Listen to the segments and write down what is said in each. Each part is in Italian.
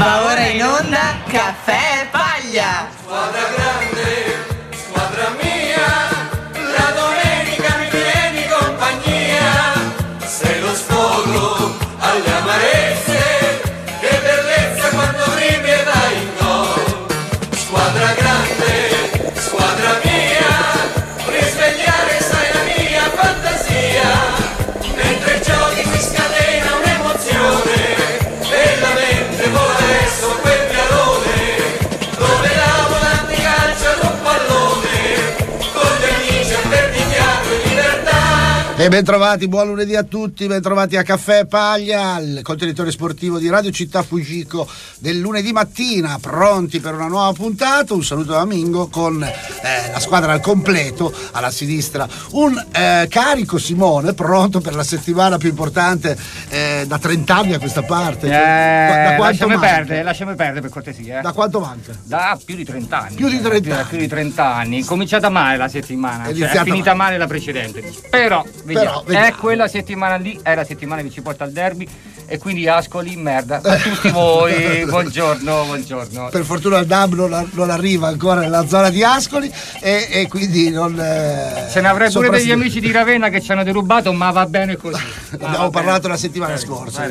Va ora in onda Caffè Paglia. Squadra grande, squadra mia, la domenica mi tieni compagnia. Sei lo sfogo alle amarezze, che bellezza quando rimi e vai in gol. Squadra grande, squadra mia, risvegliare sai la mia fantasia. Mentre giochi si scatena un'emozione e la mente vola verso quel piallone dove la volante calcia ad un pallone con gli amici a perdichiato in libertà. E bentrovati, buon lunedì a tutti, bentrovati a Caffè Paglia, il contenitore sportivo di Radio Città Fugico del lunedì mattina, pronti per una nuova puntata. Un saluto da Mingo con la squadra al completo, alla sinistra un carico Simone, pronto per la settimana più importante da 30 anni a questa parte. Da quanto lasciami perdere per cortesia. Da quanto manca? Da più di 30 anni. Più di 30 anni. Più di 30 anni. È cominciata male la settimana, è finita male la precedente. Però vediamo. È quella settimana lì, è la settimana che ci porta al derby. E quindi Ascoli, merda a tutti voi, buongiorno. Per fortuna il DAB non arriva ancora nella zona di Ascoli e quindi non... Se ne avrei pure degli amici di Ravenna che ci hanno derubato, ma va bene così. Abbiamo parlato la settimana scorsa,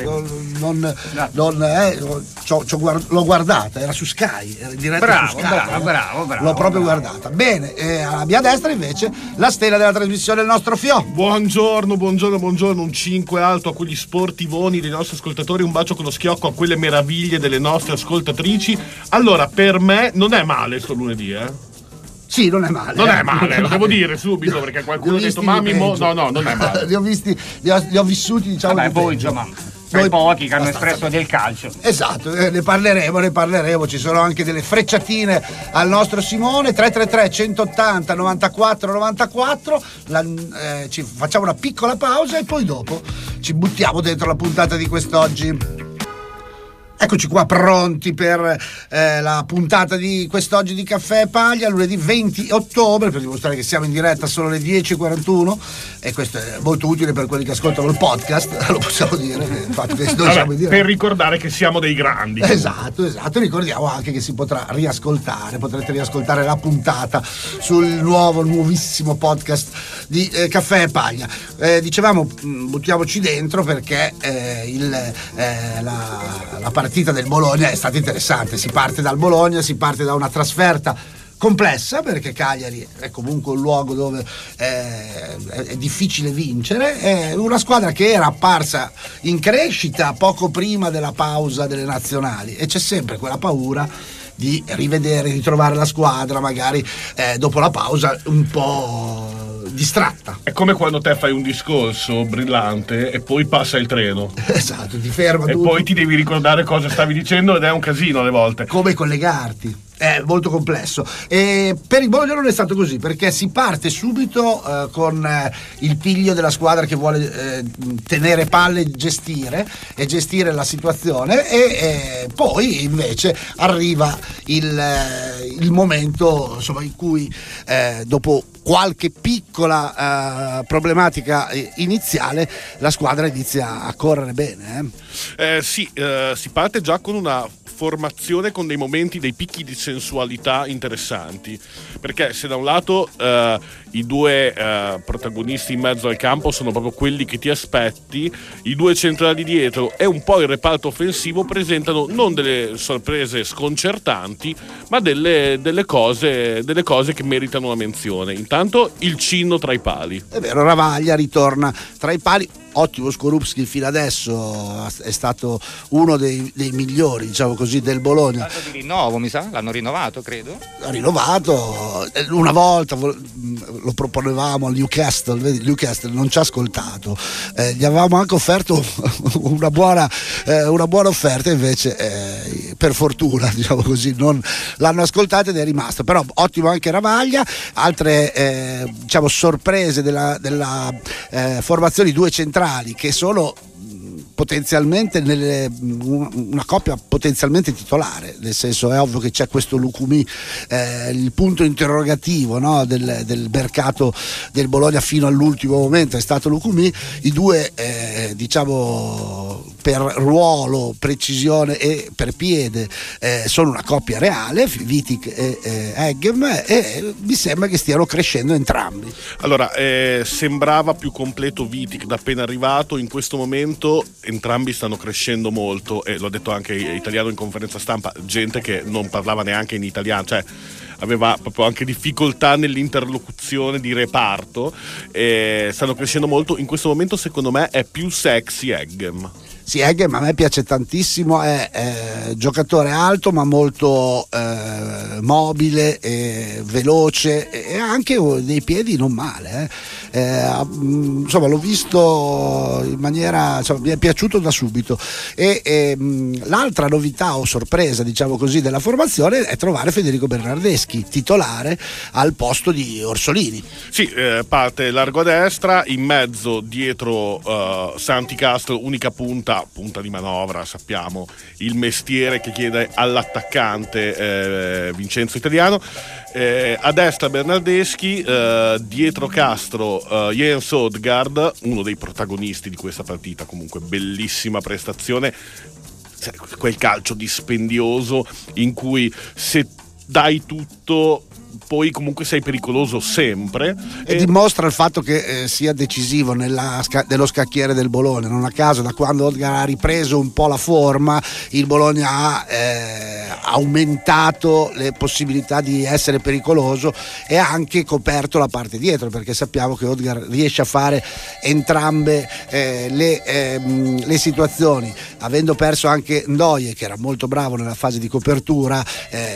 l'ho guardata, era su Sky, era in diretta su Sky. Bravo. L'ho proprio guardata. Bene, alla mia destra invece la stella della trasmissione, il nostro Fio. Buongiorno, un 5 alto a quegli sportivoni dei nostri ascoltatori, un bacio con lo schiocco a quelle meraviglie delle nostre ascoltatrici. Allora, per me non è male sto lunedì, Sì, non è male. Lo devo dire subito perché qualcuno ha detto mammi no, non è male. Li ho vissuti, diciamo. Vabbè, voi insomma noi pochi che hanno espresso del calcio. Esatto, ne parleremo, ci sono anche delle frecciatine al nostro Simone. 333 180 94 94. Ci facciamo una piccola pausa e poi dopo ci buttiamo dentro la puntata di quest'oggi. Eccoci qua pronti per la puntata di quest'oggi di Caffè Paglia, lunedì 20 ottobre, per dimostrare che siamo in diretta solo alle 10:41 e questo è molto utile per quelli che ascoltano il podcast, lo possiamo dire, infatti noi siamo in diretta. Per ricordare che siamo dei grandi. Esatto, ricordiamo anche che si potrà potrete riascoltare la puntata sul nuovissimo podcast di Caffè Paglia. Dicevamo, buttiamoci dentro perché la partita del Bologna è stata interessante. Si parte dal Bologna, si parte da una trasferta complessa perché Cagliari è comunque un luogo dove è difficile vincere. È una squadra che era apparsa in crescita poco prima della pausa delle nazionali e c'è sempre quella paura di ritrovare la squadra magari dopo la pausa un po' distratta. È come quando te fai un discorso brillante e poi passa il treno. Esatto, ti ferma e tutto. Poi ti devi ricordare cosa stavi dicendo ed è un casino alle volte. Come collegarti. È molto complesso e per il Bologna non è stato così perché si parte subito con il piglio della squadra che vuole tenere palle e gestire la situazione e poi invece arriva il momento, insomma, in cui dopo qualche piccola problematica iniziale la squadra inizia a correre bene. Si parte già con una formazione con dei momenti, dei picchi di sensualità interessanti, perché se da un lato i due protagonisti in mezzo al campo sono proprio quelli che ti aspetti, i due centrali dietro e un po' il reparto offensivo presentano non delle sorprese sconcertanti ma delle cose che meritano una menzione. Intanto il Cinno tra i pali, è vero, Ravaglia ritorna tra i pali. Ottimo Skorupski fino adesso, è stato uno dei migliori, diciamo così, del Bologna. L'anno di rinnovo, mi sa? L'hanno rinnovato, credo. Ha rinnovato una volta, lo proponevamo al Newcastle, vedi, il Newcastle non ci ha ascoltato, gli avevamo anche offerto una buona offerta, invece per fortuna, diciamo così, non l'hanno ascoltato ed è rimasto. Però ottimo anche Ravaglia. Altre diciamo sorprese della formazione di due centrali che sono potenzialmente una coppia potenzialmente titolare, nel senso è ovvio che c'è questo Lucumí, il punto interrogativo, no, del mercato del Bologna fino all'ultimo momento è stato Lucumí. I due diciamo per ruolo, precisione e per piede sono una coppia reale, Wittig e Eggem, e mi sembra che stiano crescendo entrambi. Allora, sembrava più completo Wittig da appena arrivato, in questo momento entrambi stanno crescendo molto, e l'ho detto anche Italiano in conferenza stampa, gente che non parlava neanche in italiano, cioè aveva proprio anche difficoltà nell'interlocuzione di reparto, stanno crescendo molto. In questo momento secondo me è più sexy Eggem. Sì, Eggem a me piace tantissimo, è giocatore alto ma molto mobile, veloce, e anche dei piedi non male. Insomma, l'ho visto in maniera, insomma, mi è piaciuto da subito. E l'altra novità o sorpresa, diciamo così, della formazione è trovare Federico Bernardeschi titolare al posto di Orsolini. Sì, parte largo a destra, in mezzo dietro Santi Castro, unica punta di manovra, sappiamo il mestiere che chiede all'attaccante Vincenzo Italiano, a destra Bernardeschi, dietro Castro Jens Odgaard, uno dei protagonisti di questa partita, comunque bellissima prestazione, quel calcio dispendioso in cui se dai tutto poi comunque sei pericoloso sempre, e dimostra il fatto che sia decisivo nello scacchiere del Bologna. Non a caso, da quando Odgaard ha ripreso un po' la forma, il Bologna ha aumentato le possibilità di essere pericoloso e ha anche coperto la parte dietro, perché sappiamo che Odgaard riesce a fare entrambe le situazioni, avendo perso anche Ndoye, che era molto bravo nella fase di copertura,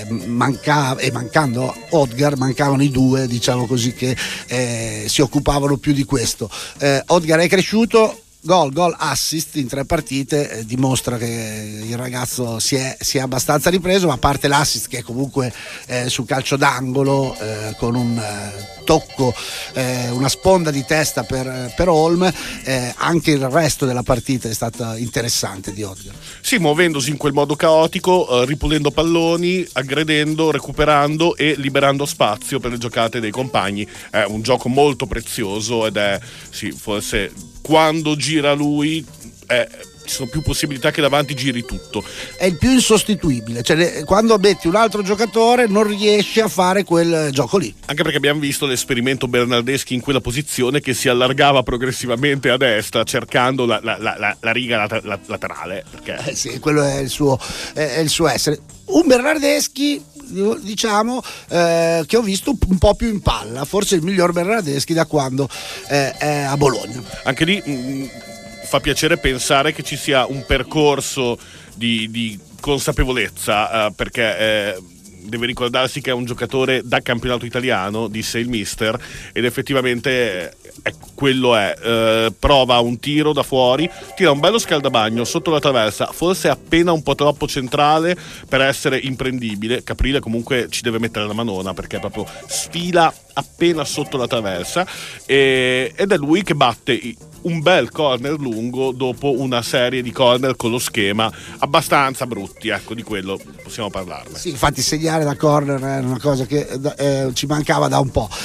mancando Odgaard mancavano i due, diciamo così, che si occupavano più di questo. Odgaard è cresciuto, gol, assist in 3 partite, dimostra che il ragazzo si è abbastanza ripreso, ma a parte l'assist che comunque sul calcio d'angolo con un tocco, una sponda di testa per Holm, anche il resto della partita è stata interessante di Odgaard. Sì, muovendosi in quel modo caotico, ripulendo palloni, aggredendo, recuperando e liberando spazio per le giocate dei compagni. È un gioco molto prezioso ed è, sì, forse quando gira lui ci sono più possibilità che davanti giri tutto. È il più insostituibile, cioè quando metti un altro giocatore non riesce a fare quel gioco lì. Anche perché abbiamo visto l'esperimento Bernardeschi in quella posizione, che si allargava progressivamente a destra cercando la riga laterale, perché sì, quello è il suo essere. Un Bernardeschi, diciamo, che ho visto un po' più in palla, forse il miglior Bernardeschi da quando è a Bologna. Anche lì fa piacere pensare che ci sia un percorso di consapevolezza, perché deve ricordarsi che è un giocatore da campionato italiano, disse il mister, ed effettivamente quello è. Prova un tiro da fuori, tira un bello scaldabagno sotto la traversa, forse appena un po' troppo centrale per essere imprendibile. Caprile comunque ci deve mettere la manona, perché proprio sfila appena sotto la traversa, ed è lui che batte un bel corner lungo dopo una serie di corner con lo schema abbastanza brutti, ecco, di quello possiamo parlarne. Sì, infatti segnare da corner è una cosa che ci mancava da un po'.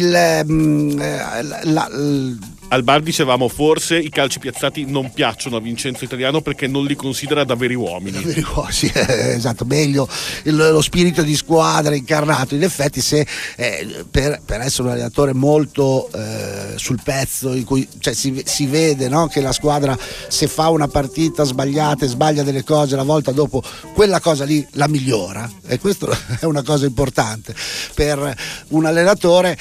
Al bar dicevamo, forse i calci piazzati non piacciono a Vincenzo Italiano perché non li considera da veri uomini. Sì, esatto, meglio lo spirito di squadra incarnato. In effetti, se per essere un allenatore molto sul pezzo, in cui cioè, si vede, no, che la squadra, se fa una partita sbagliata e sbaglia delle cose, la volta dopo quella cosa lì la migliora, e questo è una cosa importante per un allenatore.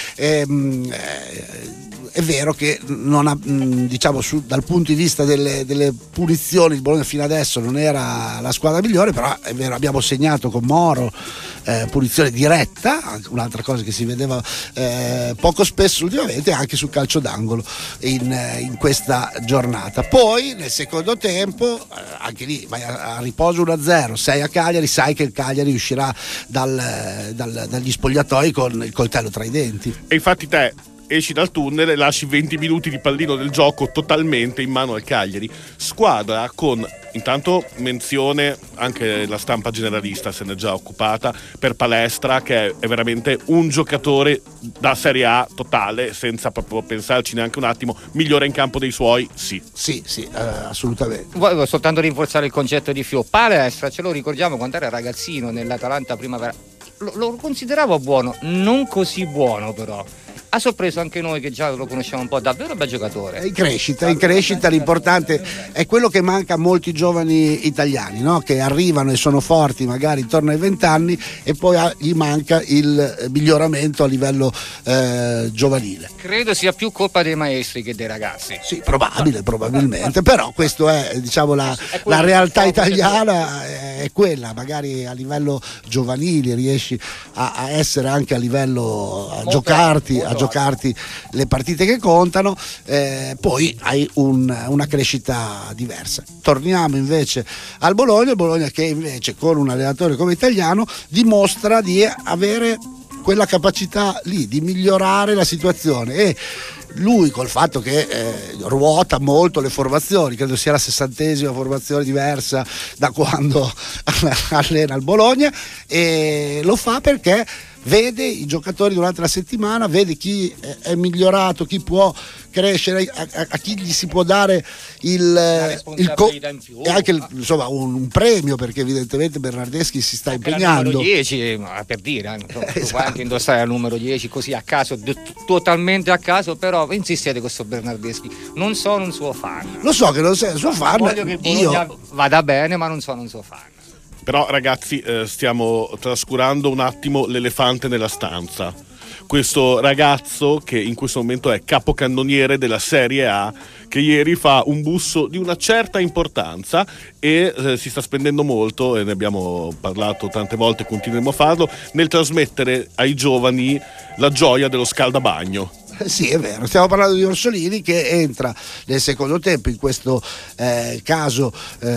È vero che non ha, diciamo, dal punto di vista delle punizioni il Bologna fino adesso non era la squadra migliore, però è vero, abbiamo segnato con Moro punizione diretta, un'altra cosa che si vedeva poco spesso ultimamente, anche sul calcio d'angolo in questa giornata. Poi nel secondo tempo anche lì vai a riposo 1-0, sei a Cagliari, sai che il Cagliari uscirà dagli spogliatoi con il coltello tra i denti. E infatti te esci dal tunnel e lasci 20 minuti di pallino del gioco totalmente in mano al Cagliari, squadra con intanto menzione, anche la stampa generalista se ne è già occupata, per Palestra, che è veramente un giocatore da Serie A totale, senza proprio pensarci neanche un attimo, migliore in campo dei suoi, sì, assolutamente. Volevo soltanto rinforzare il concetto di Fio. Palestra, ce lo ricordiamo quando era ragazzino nell'Atalanta primavera, lo consideravo buono, non così buono però. Ha sorpreso anche noi che già lo conosciamo un po', davvero bel giocatore. È in crescita, l'importante è quello che manca a molti giovani italiani, no? Che arrivano e sono forti magari intorno ai 20 anni e poi gli manca il miglioramento a livello giovanile. Credo sia più colpa dei maestri che dei ragazzi. Sì, probabilmente, però questo è, diciamo, la realtà italiana è quella, magari a livello giovanile riesci a essere anche a livello a giocarti le partite che contano, poi hai una crescita diversa. Torniamo invece al Bologna che invece con un allenatore come Italiano dimostra di avere quella capacità lì di migliorare la situazione, e lui col fatto che ruota molto le formazioni, credo sia la 60ª formazione diversa da quando allena il Bologna, e lo fa perché vede i giocatori durante la settimana, vede chi è migliorato, chi può crescere, a chi gli si può dare in più, e anche insomma un premio, perché evidentemente Bernardeschi si sta impegnando. Il numero 10, per dire, esatto. Puoi anche indossare il numero 10 così a caso, totalmente a caso, però insistete con questo Bernardeschi, non sono un suo fan. Lo so che non sei un suo fan, voglio che il Bologna vada bene, ma non sono un suo fan. Però ragazzi, stiamo trascurando un attimo l'elefante nella stanza. Questo ragazzo che in questo momento è capocannoniere della Serie A, che ieri fa un busso di una certa importanza e si sta spendendo molto, e ne abbiamo parlato tante volte e continueremo a farlo, nel trasmettere ai giovani la gioia dello scaldabagno. Sì, è vero, stiamo parlando di Orsolini che entra nel secondo tempo, in questo caso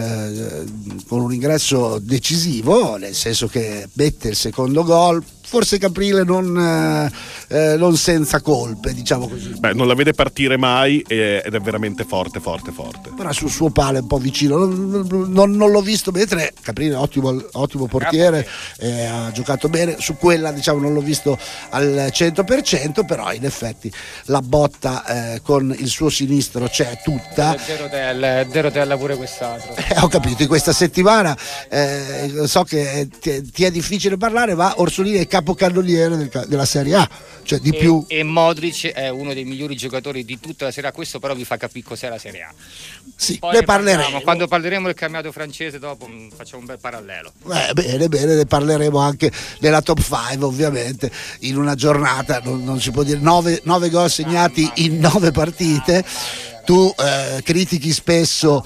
con un ingresso decisivo, nel senso che mette il secondo gol, forse Caprile non senza colpe, diciamo così. Beh, non la vede partire mai ed è veramente forte. Però sul suo palo è un po' vicino, non l'ho visto, mentre Caprile è ottimo portiere, ha giocato bene, su quella diciamo non l'ho visto al 100%, però in effetti la botta con il suo sinistro c'è tutta. Zero tella pure quest'altro. Ho capito, in questa settimana so che ti è difficile parlare, ma Orsolini è capocannoniere della Serie A, cioè di più. E Modric è uno dei migliori giocatori di tutta la Serie A, questo però vi fa capire cos'è la Serie A. Sì, ne parleremo. Quando parleremo del campionato francese dopo facciamo un bel parallelo. Bene, ne parleremo anche della top 5, ovviamente, in una giornata, non si può dire 9 gol segnati in 9 partite. Tu critichi spesso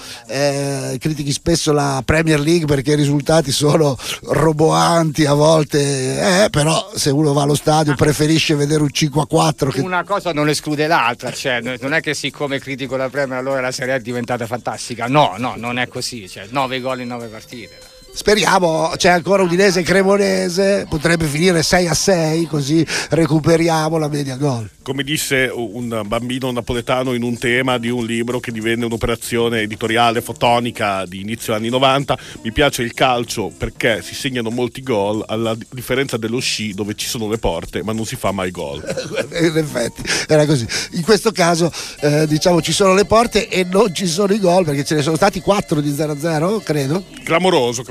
la Premier League perché i risultati sono roboanti a volte, però se uno va allo stadio preferisce vedere un 5-4 una cosa non esclude l'altra, cioè non è che siccome critico la Premier allora la Serie A è diventata fantastica, no, non è così, cioè 9 gol in 9 partite. Speriamo, c'è ancora Udinese e Cremonese, potrebbe finire 6-6, così recuperiamo la media gol. Come disse un bambino napoletano in un tema di un libro che divenne un'operazione editoriale fotonica di inizio anni 90, mi piace il calcio perché si segnano molti gol, alla differenza dello sci dove ci sono le porte ma non si fa mai gol. In effetti era così. In questo caso diciamo ci sono le porte e non ci sono i gol, perché ce ne sono stati 4 di 0-0, credo. Clamoroso.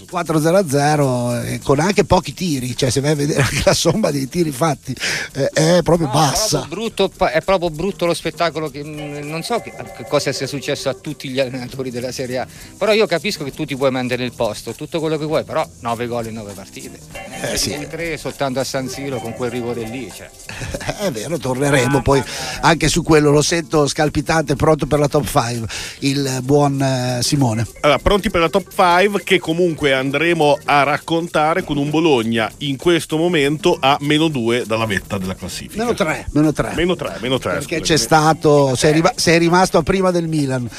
4-0-0 con anche pochi tiri, cioè se vai a vedere anche la somma dei tiri fatti è proprio bassa. È proprio brutto lo spettacolo, che non so che cosa sia successo a tutti gli allenatori della Serie A, però io capisco che tu ti puoi mandare nel posto, tutto quello che vuoi, però 9 gol in 9 partite. Sì. 3 soltanto a San Siro con quel rigore lì, cioè. È vero, torneremo poi anche su quello, lo sento scalpitante, pronto per la top 5 il buon Simone. Allora, pronti per la top 5 che comunque andremo a raccontare con un Bologna in questo momento a -2 dalla vetta della classifica. Meno 3 perché c'è stato, sei rimasto a prima del Milan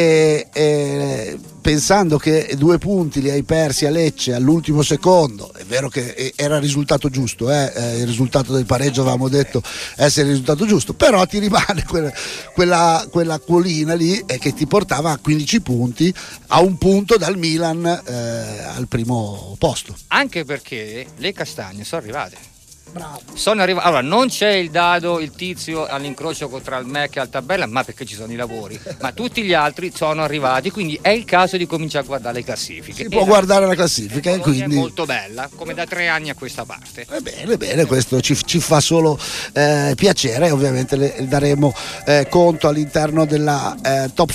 e pensando che 2 punti li hai persi a Lecce all'ultimo secondo, è vero che era il risultato giusto, il risultato del pareggio avevamo detto essere il risultato giusto, però ti rimane quella colina lì che ti portava a 15 punti, a un punto dal Milan al primo posto. Anche perché le castagne sono arrivate. Bravo. Allora, non c'è il dado, il tizio all'incrocio tra il MEC e Altabella, ma perché ci sono i lavori, ma tutti gli altri sono arrivati, quindi è il caso di cominciare a guardare le classifiche. Si può guardare la classifica e quindi è molto bella, come da 3 anni a questa parte. Bene, questo ci fa solo piacere, e ovviamente le daremo conto all'interno della top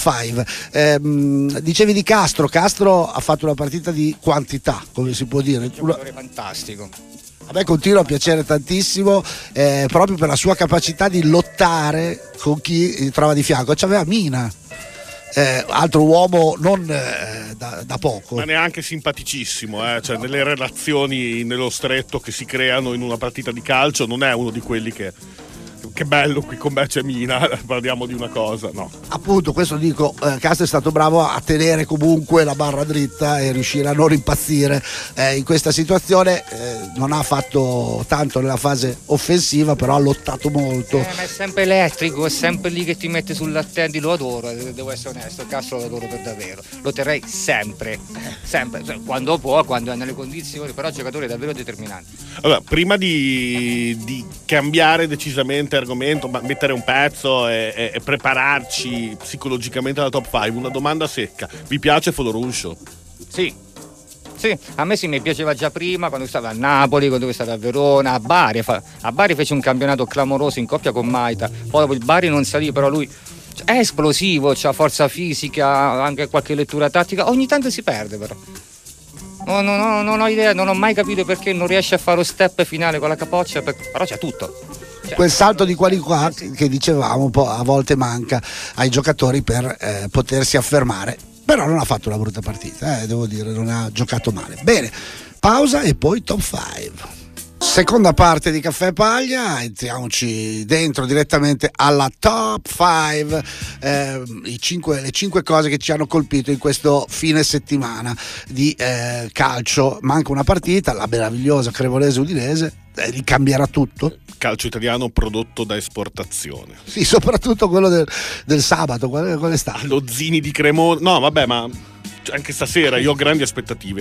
5. Dicevi di Castro ha fatto una partita di quantità, come si può dire. Un giocatore fantastico. A me continua a piacere tantissimo, proprio per la sua capacità di lottare con chi trova di fianco. C'aveva Mina, altro uomo non da poco, ma neanche simpaticissimo, cioè nelle relazioni nello stretto che si creano in una partita di calcio non è uno di quelli che bello, qui con me c'è Mina, parliamo di una cosa, no. Appunto, questo dico, Castro è stato bravo a tenere comunque la barra dritta e riuscire a non impazzire in questa situazione. Non ha fatto tanto nella fase offensiva, però ha lottato molto. Ma è sempre elettrico, è sempre lì che ti mette sull'attendi, lo adoro, devo essere onesto, Castro lo adoro per davvero, lo terrei sempre, quando può, quando è nelle condizioni, però è un giocatore davvero determinante. Allora, prima di cambiare decisamente argomento, mettere un pezzo e prepararci psicologicamente alla top 5, una domanda secca: vi piace Fodoruscio? Sì, a me mi piaceva già prima, quando stava a Napoli, quando stava a Verona, a Bari. A Bari fece un campionato clamoroso in coppia con Maita, poi dopo il Bari non salì, però lui è esplosivo, c'ha forza fisica, anche qualche lettura tattica, ogni tanto si perde però. Non ho idea, non ho mai capito perché non riesce a fare lo step finale con la capoccia, però c'è tutto. Quel salto di qualità che dicevamo un po' a volte manca ai giocatori per potersi affermare, però non ha fatto una brutta partita, devo dire, non ha giocato male. Bene, pausa e poi top 5. Seconda parte di Caffè Paglia, entriamoci dentro direttamente alla top 5, le 5 cose che ci hanno colpito in questo fine settimana di calcio. Manca una partita, la meravigliosa Cremonese-Udinese, li cambierà tutto. Calcio italiano prodotto da esportazione. Sì, soprattutto quello del sabato, qual è stato? Lo Zini di Cremona, no vabbè, ma anche stasera io ho grandi aspettative.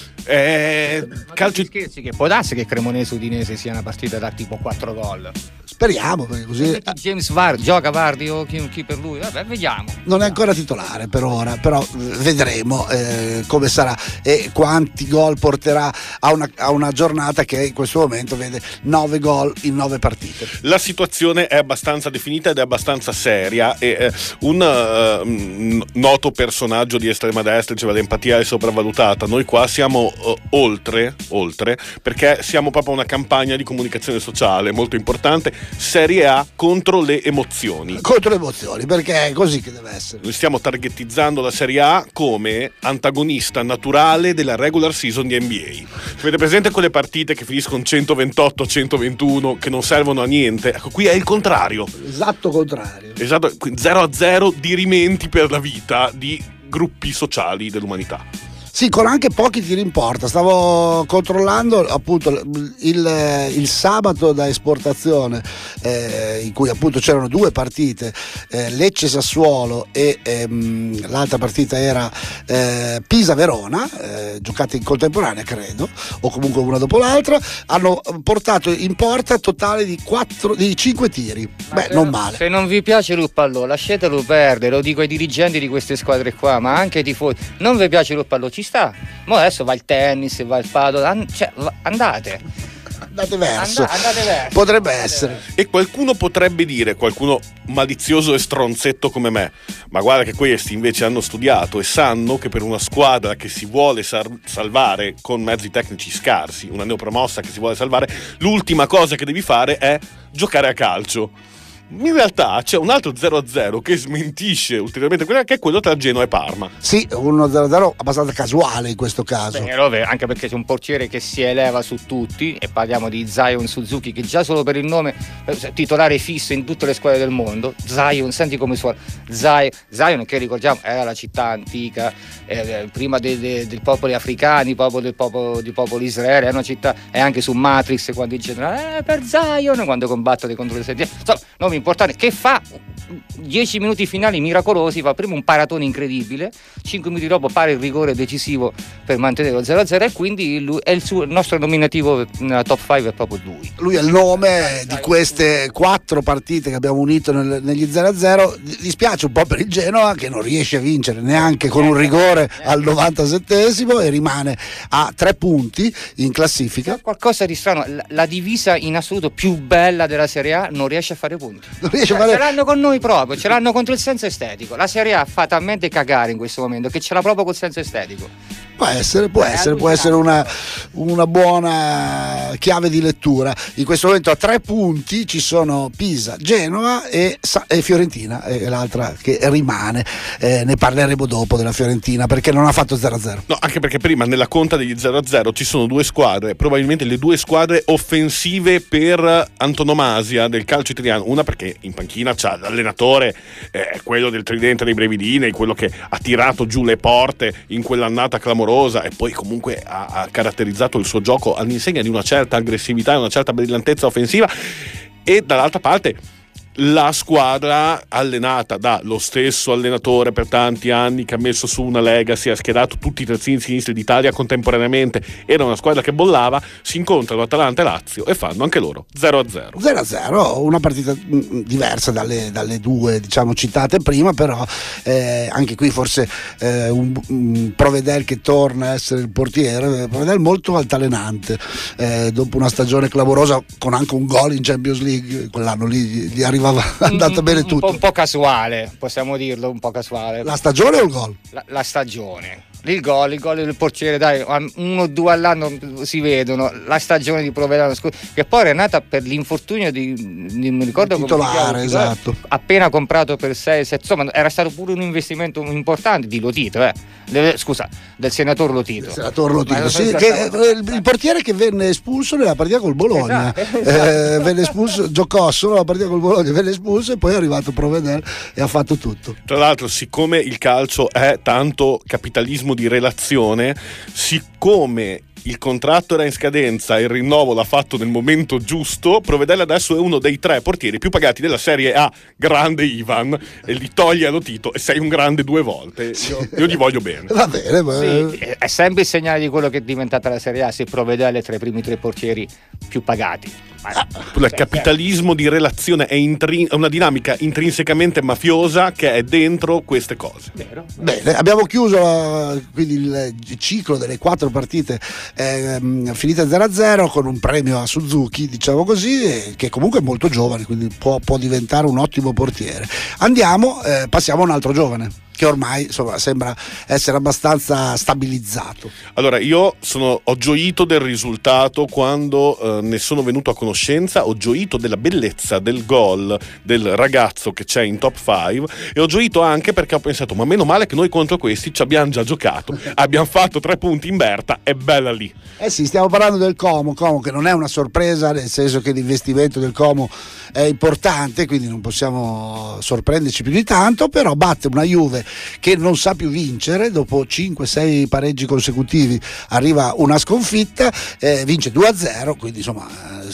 Calcio, scherzi, che può darsi che Cremonese-Udinese sia una partita da tipo 4 gol. Speriamo, perché così James Vardy gioca Vardy o chi per lui, vabbè, vediamo. Non è ancora titolare per ora, però vedremo come sarà e quanti gol porterà a una giornata che in questo momento vede 9 gol in 9 partite. La situazione è abbastanza definita ed è abbastanza seria, e un noto personaggio di estrema destra diceva: l'empatia è sopravvalutata. Noi qua siamo oltre, perché siamo proprio una campagna di comunicazione sociale molto importante. Serie A contro le emozioni, perché è così che deve essere. Noi stiamo targetizzando la Serie A come antagonista naturale della regular season di NBA. Avete presente quelle partite che finiscono 128-121 che non servono a niente? Ecco, qui è il contrario, esatto contrario, 0-0 dirimenti per la vita di gruppi sociali dell'umanità. Sì, con anche pochi tiri in porta. Stavo controllando appunto il sabato da esportazione, in cui appunto c'erano 2 partite, Lecce-Sassuolo e l'altra partita era Pisa-Verona, giocate in contemporanea credo, o comunque una dopo l'altra. Hanno portato in porta totale di 5 tiri. Non male. Se non vi piace il pallone, lasciatelo perdere, lo dico ai dirigenti di queste squadre qua, ma anche ai tifosi. Non vi piace il pallone, ci sta. Ma adesso va il tennis, va il padel, andate verso. Potrebbe essere. E qualcuno potrebbe dire, qualcuno malizioso e stronzetto come me: ma guarda che questi invece hanno studiato e sanno che per una squadra che si vuole salvare con mezzi tecnici scarsi, una neopromossa che si vuole salvare, l'ultima cosa che devi fare è giocare a calcio. In realtà c'è un altro 0-0 che smentisce ulteriormente quella che è quello tra Genoa e Parma. Sì, uno 0-0 abbastanza casuale in questo caso. Anche perché c'è un portiere che si eleva su tutti, e parliamo di Zion Suzuki, che già solo per il nome titolare fisso in tutte le squadre del mondo. Zion, senti come suona. Zion, che ricordiamo era la città antica, prima dei popoli africani, del popolo Israele, è una città, è anche su Matrix quando dicono per Zion quando combattono contro le sedie. Insomma, nomi importanti, che fa 10 minuti finali miracolosi, fa prima un paratone incredibile, 5 minuti dopo pare il rigore decisivo per mantenere lo 0-0, e quindi il nostro nominativo nella top 5 è proprio lui. Lui è il nome di queste 4 partite che abbiamo unito negli 0-0. Dispiace un po' per il Genoa che non riesce a vincere neanche con un rigore al 97esimo e rimane a 3 punti in classifica. Qualcosa di strano, la divisa in assoluto più bella della Serie A non riesce a fare punti. Ce l'hanno con noi proprio, ce l'hanno contro il senso estetico. La Serie A fa talmente cagare in questo momento che ce l'ha proprio col senso estetico. Può essere una buona chiave di lettura. In questo momento a 3 punti ci sono Pisa, Genova e Fiorentina, è l'altra che rimane. Ne parleremo dopo della Fiorentina perché non ha fatto 0-0. No, anche perché prima nella conta degli 0-0 ci sono 2 squadre, probabilmente le 2 squadre offensive per antonomasia del calcio italiano. Una perché in panchina c'ha l'allenatore, quello del tridente dei brevidini, quello che ha tirato giù le porte in quell'annata clamorosa, e poi comunque ha caratterizzato il suo gioco all'insegna di una certa aggressività e una certa brillantezza offensiva, e dall'altra parte la squadra allenata dallo stesso allenatore per tanti anni, che ha messo su una legacy, ha schierato tutti i terzini sinistri d'Italia contemporaneamente, era una squadra che bollava. Si incontrano Atalanta e Lazio e fanno anche loro 0-0, una partita diversa dalle 2 diciamo citate prima, però anche qui forse un Provedel che torna a essere il portiere, Provedel molto altalenante, dopo una stagione clamorosa con anche un gol in Champions League quell'anno lì, gli arriva andata bene tutto. Un po' casuale, possiamo dirlo, un po' casuale. La stagione o il gol? La stagione. Il gol del portiere, dai, 1 o 2 all'anno si vedono. La stagione di Provedano, che poi è nata per l'infortunio non mi ricordo come titolare, esatto. Appena comprato per 6-7, insomma era stato pure un investimento importante di Lotito, del senatore Lotito. Il senatore Lotito, sì, il portiere che venne espulso nella partita col Bologna. Esatto. Venne espulso, giocò solo la partita col Bologna, venne espulso e poi è arrivato Provedel e ha fatto tutto. Tra l'altro, siccome il calcio è tanto capitalismo di relazione, siccome il contratto era in scadenza e il rinnovo l'ha fatto nel momento giusto, Provedel adesso è uno dei 3 portieri più pagati della Serie A. Grande Ivan, e li toglie a Lotito, e sei un grande 2 volte. Io gli voglio bene. Va bene, ma... sì, è sempre il segnale di quello che è diventata la Serie A, se Provedel è tra i primi 3 portieri più pagati. Il capitalismo di relazione è una dinamica intrinsecamente mafiosa che è dentro queste cose. Vero. Bene, abbiamo chiuso quindi il ciclo delle 4 partite finite 0-0 con un premio a Suzuki, diciamo così, che comunque è molto giovane, quindi può diventare un ottimo portiere. Passiamo a un altro giovane che ormai insomma sembra essere abbastanza stabilizzato. Allora, io ho gioito del risultato quando ne sono venuto a conoscenza, ho gioito della bellezza del gol del ragazzo che c'è in top 5, e ho gioito anche perché ho pensato, ma meno male che noi contro questi ci abbiamo già giocato, abbiamo fatto 3 punti in Berta, è bella lì. Sì, stiamo parlando del Como che non è una sorpresa, nel senso che l'investimento del Como è importante, quindi non possiamo sorprenderci più di tanto, però batte una Juve che non sa più vincere, dopo 5-6 pareggi consecutivi arriva una sconfitta, vince 2-0, quindi insomma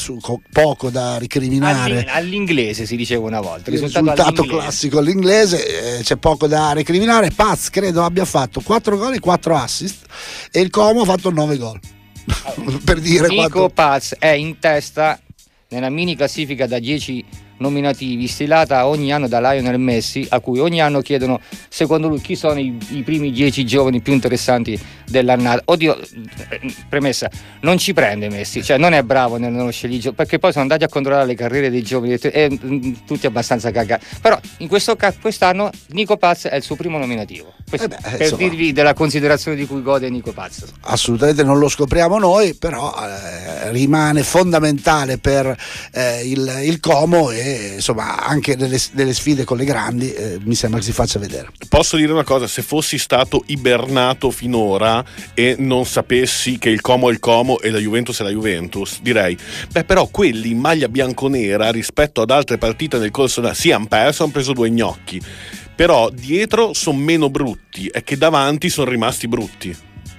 poco da ricriminare. All'inglese si diceva una volta, risultato classico all'inglese, c'è poco da recriminare. Paz credo abbia fatto 4 gol e 4 assist e il Como ha fatto 9 gol. Per dire Nico Paz è in testa nella mini classifica da 10 nominativi stilata ogni anno da Lionel Messi, a cui ogni anno chiedono secondo lui chi sono i primi 10 giovani più interessanti dell'annata. Oddio, premessa, non ci prende Messi, cioè non è bravo nello scegliere, perché poi sono andati a controllare le carriere dei giovani e tutti abbastanza cagati, però in quest'anno Nico Paz è il suo primo nominativo, per dirvi della considerazione di cui gode Nico Paz. Assolutamente non lo scopriamo noi, però rimane fondamentale per il Como, e e insomma anche nelle sfide con le grandi mi sembra che si faccia vedere. Posso dire una cosa, se fossi stato ibernato finora e non sapessi che il Como è il Como e la Juventus è la Juventus, direi però quelli in maglia bianconera rispetto ad altre partite nel corso sì, hanno perso, hanno preso 2 gnocchi, però dietro sono meno brutti, è che davanti sono rimasti brutti.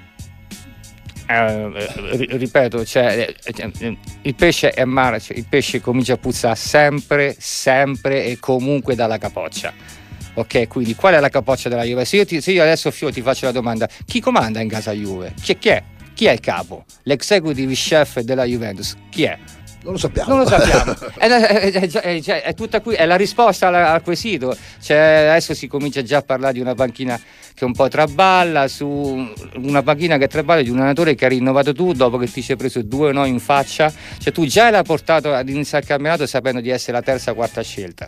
Ripeto, il pesce è mare, il pesce comincia a puzzare sempre e comunque dalla capoccia. Ok, quindi qual è la capoccia della Juve? Se io adesso Fio ti faccio la domanda, chi comanda in casa Juve? Chi è? Chi è il capo? L'executive chef della Juventus? Chi è? Non lo sappiamo. È tutta qui, è la risposta al quesito. Adesso si comincia già a parlare di una panchina che un po' traballa, su una panchina che traballa di un allenatore che ha rinnovato tu dopo che ti ci hai preso 2 no in faccia. Tu già l'hai portato ad iniziare il campionato sapendo di essere la terza, quarta scelta.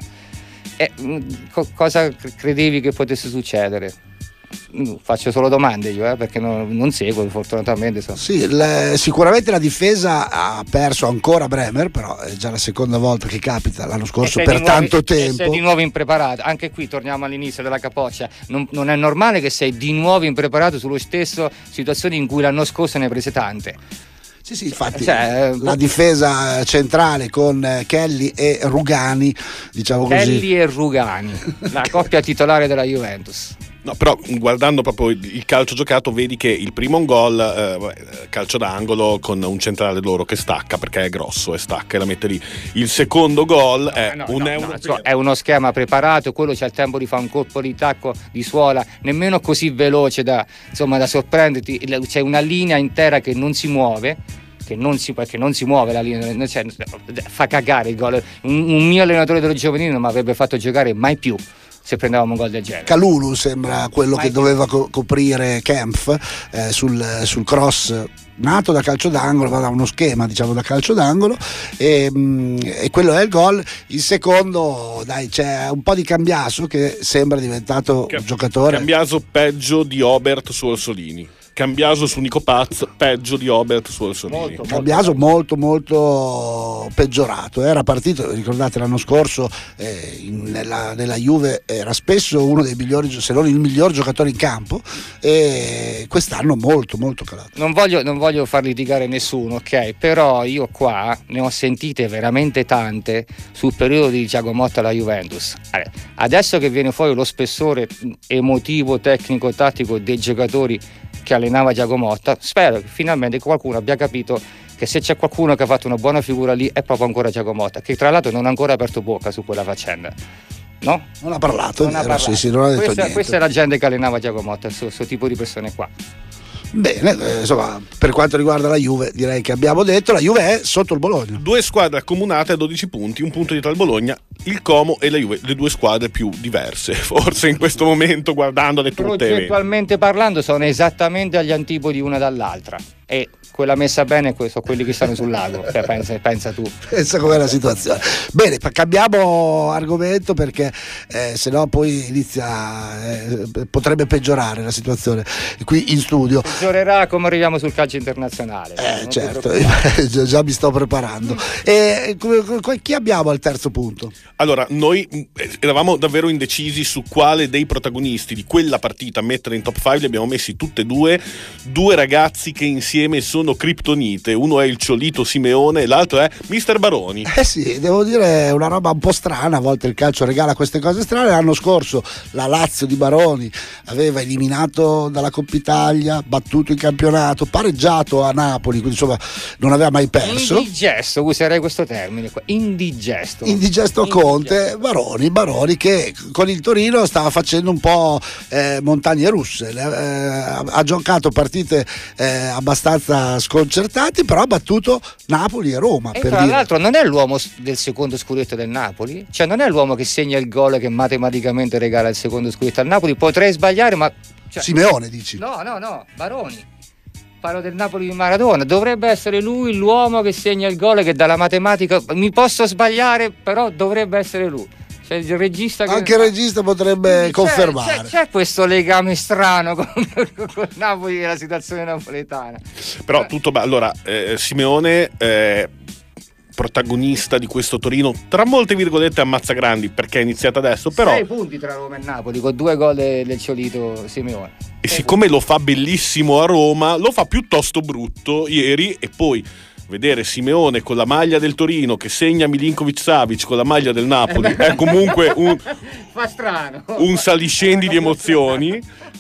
Cosa credevi che potesse succedere? Faccio solo domande io, perché non seguo fortunatamente. Sì, sicuramente la difesa ha perso ancora Bremer, però è già la seconda volta che capita, l'anno scorso per tanto tempo. Sei di nuovo impreparato, anche qui torniamo all'inizio della capoccia, non è normale che sei di nuovo impreparato sullo stesso situazione in cui l'anno scorso ne hai prese tante. Sì, infatti la difesa centrale con Kelly e Rugani, diciamo così. Kelly e Rugani, la coppia titolare della Juventus. No, però guardando proprio il calcio giocato vedi che il primo è un gol calcio d'angolo con un centrale loro che stacca perché è grosso e stacca e la mette lì. Il secondo gol è è uno schema preparato, quello c'ha il tempo di fare un colpo di tacco di suola nemmeno così veloce da sorprenderti. C'è una linea intera che non si muove, perché non si muove la linea, fa cagare il gol. Un mio allenatore dello giovanile non mi avrebbe fatto giocare mai più se prendevamo un gol del genere. Calulu sembra quello che doveva coprire Kempf sul cross nato da calcio d'angolo, va da uno schema da calcio d'angolo e quello è il gol. Il secondo c'è un po' di Cambiaso che sembra diventato un giocatore. Cambiaso peggio di Obert su Orsolini. Cambiaso su Nico Paz peggio di Obert su Orsolini. Cambiaso molto peggiorato, era partito, ricordate l'anno scorso nella Juve era spesso uno dei migliori, se non il miglior giocatore in campo, e quest'anno molto calato. Non voglio far litigare nessuno, ok, però io qua ne ho sentite veramente tante sul periodo di Giacomotta alla Juventus. Adesso che viene fuori lo spessore emotivo, tecnico, tattico dei giocatori che allenava Giacomotta, spero che finalmente qualcuno abbia capito che se c'è qualcuno che ha fatto una buona figura lì è proprio ancora Giacomotta, che tra l'altro non ha ancora aperto bocca su quella faccenda. No? Non ha parlato. Non ha parlato. Sì, non ha detto niente. Questa è la gente che allenava Giacomotta, questo tipo di persone qua. Bene, insomma, per quanto riguarda la Juve direi che abbiamo detto, la Juve è sotto il Bologna. 2 squadre accomunate a 12 punti, un punto dietro al Bologna, il Como e la Juve, le 2 squadre più diverse forse in questo momento guardandole tutte. Progettualmente parlando sono esattamente agli antipodi una dall'altra e quella messa bene sono quelli che stanno sul lago. Pensa tu. Pensa com'è la situazione. Bene, cambiamo argomento perché sennò poi potrebbe peggiorare la situazione qui in studio. Peggiorerà come arriviamo sul calcio internazionale. Certo, già mi sto preparando. Chi abbiamo al terzo punto? Allora, noi eravamo davvero indecisi su quale dei protagonisti di quella partita mettere in top 5, li abbiamo messi tutte e due ragazzi che insieme sono criptonite, uno è il Ciolito Simeone e l'altro è Mister Baroni. Sì, devo dire una roba un po' strana, a volte il calcio regala queste cose strane. L'anno scorso la Lazio di Baroni aveva eliminato dalla Coppa Italia, battuto in campionato, pareggiato a Napoli, quindi insomma non aveva mai perso. Indigesto, userei questo termine qua, indigesto Conte. Baroni che con il Torino stava facendo un po' montagne russe, ha giocato partite abbastanza sconcertanti, però ha battuto Napoli e Roma. E tra l'altro non è l'uomo del secondo scudetto del Napoli, cioè non è l'uomo che segna il gol che matematicamente regala il secondo scudetto al Napoli. Potrei sbagliare, ma Simeone dici? No, Baroni. Parlo del Napoli di Maradona, dovrebbe essere lui l'uomo che segna il gol, che dalla matematica, mi posso sbagliare, però dovrebbe essere lui. Cioè il regista anche il regista potrebbe confermare. C'è questo legame strano con Napoli e la situazione napoletana. Però tutto allora Simeone protagonista di questo Torino, tra molte virgolette ammazzagrandi, perché è iniziata adesso, però 6 punti tra Roma e Napoli con 2 gol del Ciolito Simeone. E siccome lo fa bellissimo a Roma, lo fa piuttosto brutto ieri, e poi vedere Simeone con la maglia del Torino che segna Milinkovic-Savic con la maglia del Napoli è comunque fa strano, un saliscendi di emozioni,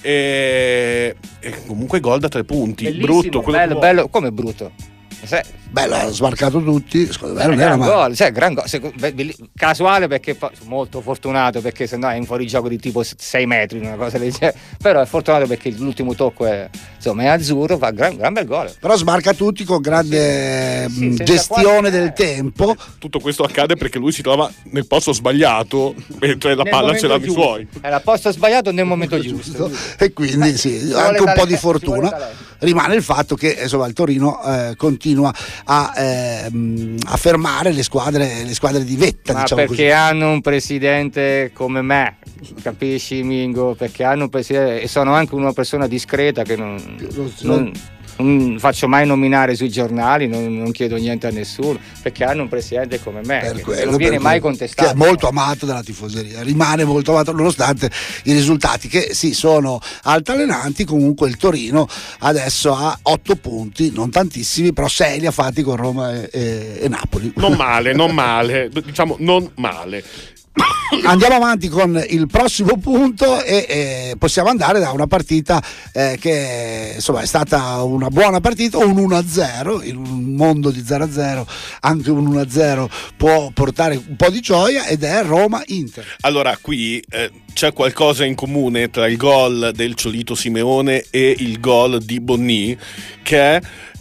e comunque gol da 3 punti. Bellissimo, brutto, bello, come brutto? Bello, ha sbarcato tutti, secondo me non era gran male. gol, gran gol. Casuale, perché molto fortunato, perché sennò è un fuorigioco di tipo 6 metri, una cosa del genere. Però è fortunato perché l'ultimo tocco è azzurro, fa gran bel gol. Però sbarca tutti con grande gestione del tempo. Tutto questo accade perché lui si trova nel posto sbagliato, mentre la palla ce l'ha i suoi. È al posto sbagliato nel momento giusto. E quindi anche un po' di fortuna. Rimane il fatto che insomma il Torino continua a fermare le squadre di vetta, ma diciamo perché così. Hanno un presidente come me, capisci Mingo? Perché hanno un presidente, e sono anche una persona discreta che non faccio mai nominare sui giornali, non chiedo niente a nessuno, perché hanno un presidente come me che non viene mai contestato, che è molto amato dalla tifoseria, rimane molto amato nonostante i risultati che sì sono altalenanti. Comunque il Torino adesso ha 8 punti, non tantissimi, però 6 li ha fatti con Roma e Napoli. Non male, diciamo non male. Andiamo avanti con il prossimo punto e possiamo andare da una partita che insomma è stata una buona partita, un 1-0 in un mondo di 0-0, anche un 1-0 può portare un po' di gioia, ed è Roma-Inter. Allora qui c'è qualcosa in comune tra il gol del Ciolito Simeone e il gol di Bonni, che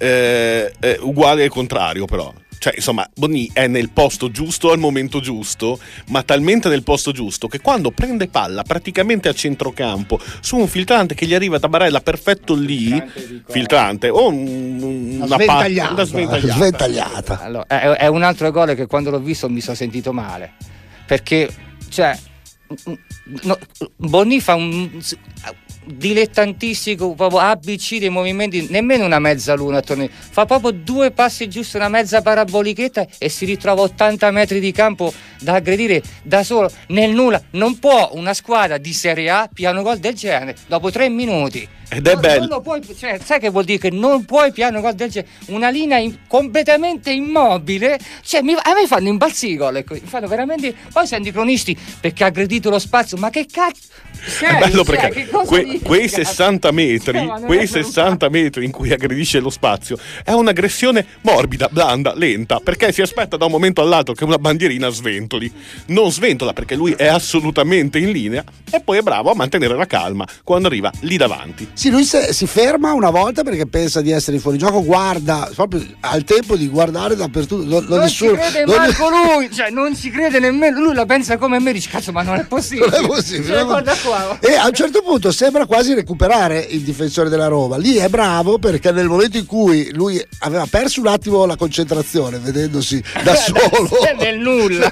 è uguale al contrario, però. Cioè, insomma, Bonni è nel posto giusto al momento giusto, ma talmente nel posto giusto che quando prende palla praticamente a centrocampo su un filtrante che gli arriva da Barella perfetto lì, filtrante o una sventagliata. Allora, è un altro gol che quando l'ho visto mi sono sentito male, perché cioè Bonni fa un dilettantissimo proprio ABC dei movimenti, nemmeno una mezza luna attorno, fa proprio 2 passi giusto, una mezza parabolichetta, e si ritrova 80 metri di campo da aggredire da solo nel nulla. Non può una squadra di Serie A piano gol del genere dopo 3 minuti. Ed è bello. Non lo puoi, cioè, sai che vuol dire che non puoi piano gol del genere? Una linea completamente immobile, cioè a me fanno imbalzire i gol, mi fanno veramente. Poi senti i cronisti perché ha aggredito lo spazio, ma che cazzo? È bello perché quei 60 metri, quei 60 metri in cui aggredisce lo spazio è un'aggressione morbida, blanda, lenta, perché si aspetta da un momento all'altro che una bandierina sventoli. Non sventola perché lui è assolutamente in linea, e poi è bravo a mantenere la calma quando arriva lì davanti. Sì, lui si ferma una volta perché pensa di essere fuori gioco, guarda, proprio al tempo di guardare dappertutto. Non ci crede manco lui, cioè non ci crede nemmeno lui, la pensa come me, dice cazzo, ma non è possibile. Non è possibile. Cioè, guarda qua. E a un certo punto sembra quasi recuperare il difensore della Roma. Lì è bravo perché nel momento in cui lui aveva perso un attimo la concentrazione vedendosi da solo nel nulla.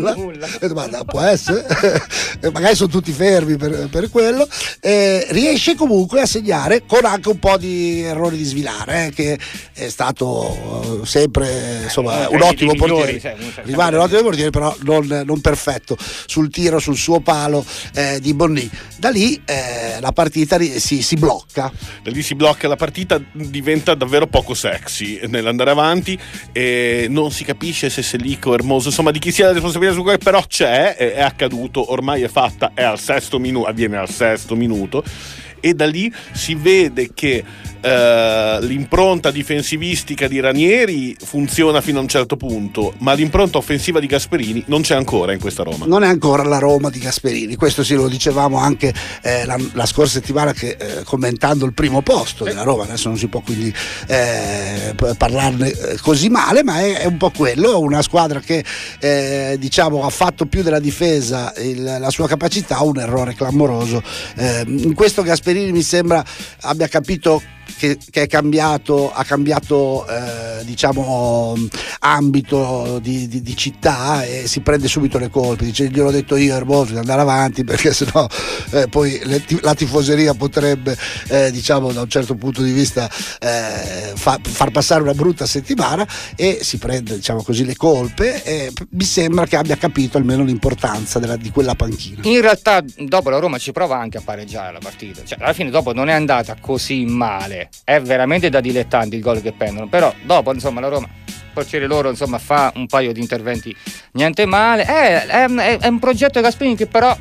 Ma può essere magari sono tutti fermi per quello, riesce comunque a segnare con anche un po' di errori di Svilare, che è stato sempre insomma un ottimo portiere, rimane un ottimo portiere, però non perfetto sul tiro, sul suo palo di Bonni. Da lì la partita si blocca. Da lì si blocca la partita, diventa davvero poco sexy nell'andare avanti, e non si capisce se Selic o Hermoso, insomma di chi sia la responsabilità su quello, però c'è, è accaduto, ormai è fatta, è al 6° minuto, avviene al 6° minuto, e da lì si vede che l'impronta difensivistica di Ranieri funziona fino a un certo punto, ma l'impronta offensiva di Gasperini non c'è ancora in questa Roma. Non è ancora la Roma di Gasperini, questo sì, lo dicevamo anche la scorsa settimana, che commentando il primo posto della Roma, adesso non si può quindi parlarne così male, ma è un po' quello, una squadra che diciamo ha fatto più della difesa la sua capacità, un errore clamoroso. In questo Gasperini mi sembra abbia capito che è cambiato, ha cambiato diciamo ambito di città e si prende subito le colpe, dice gliel'ho detto io Hermoso di andare avanti perché sennò poi la tifoseria potrebbe diciamo da un certo punto di vista far passare una brutta settimana, e si prende diciamo così le colpe, e mi sembra che abbia capito almeno l'importanza di quella panchina. In realtà dopo la Roma ci prova anche a pareggiare la partita, cioè alla fine dopo non è andata così male, è veramente da dilettanti il gol che prendono, però dopo insomma la Roma portiere loro insomma fa un paio di interventi niente male, è un progetto Gasperini che però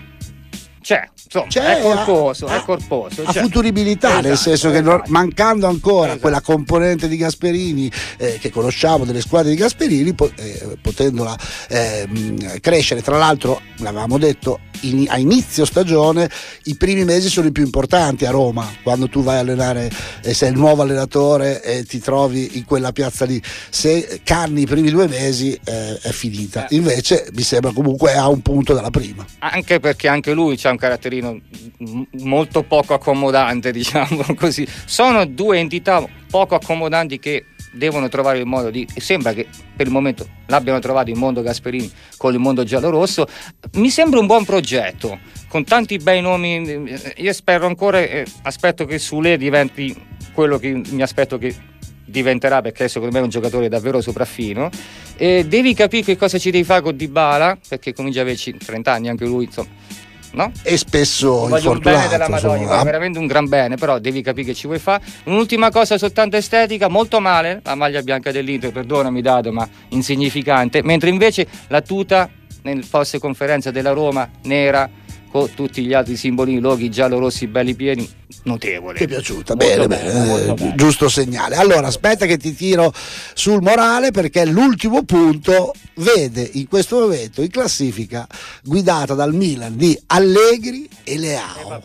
è corposo, ha cioè, futuribilità, esatto, nel senso che mancando ancora quella componente di Gasperini che conosciamo delle squadre di Gasperini, potendola crescere, tra l'altro l'avevamo detto a inizio stagione i primi mesi sono i più importanti a Roma, quando tu vai a allenare e sei il nuovo allenatore e ti trovi in quella piazza lì, se canni i primi 2 mesi è finita, invece mi sembra comunque a un punto dalla prima, anche perché anche lui c'ha un caratterino molto poco accomodante, diciamo così. Sono 2 entità poco accomodanti che devono trovare il modo di, e sembra che per il momento l'abbiano trovato il mondo Gasperini con il mondo giallorosso. Mi sembra un buon progetto con tanti bei nomi. Io spero ancora, aspetto che Sule diventi quello che mi aspetto che diventerà, perché secondo me è un giocatore davvero sopraffino, e devi capire che cosa ci devi fare con Dybala, perché comincia a averci 30 anni anche lui, insomma, no? E spesso voglio un bene della Madonna, veramente un gran bene, però devi capire che ci vuoi fare. Un'ultima cosa soltanto estetica, molto male la maglia bianca dell'Inter, perdonami Dado, ma insignificante, mentre invece la tuta nel post conferenza della Roma nera con tutti gli altri simboli, loghi giallo-rossi belli pieni, notevole. Ti è piaciuta? Bene, giusto segnale. Allora aspetta che ti tiro sul morale, perché l'ultimo punto vede in questo momento in classifica guidata dal Milan di Allegri e Leao.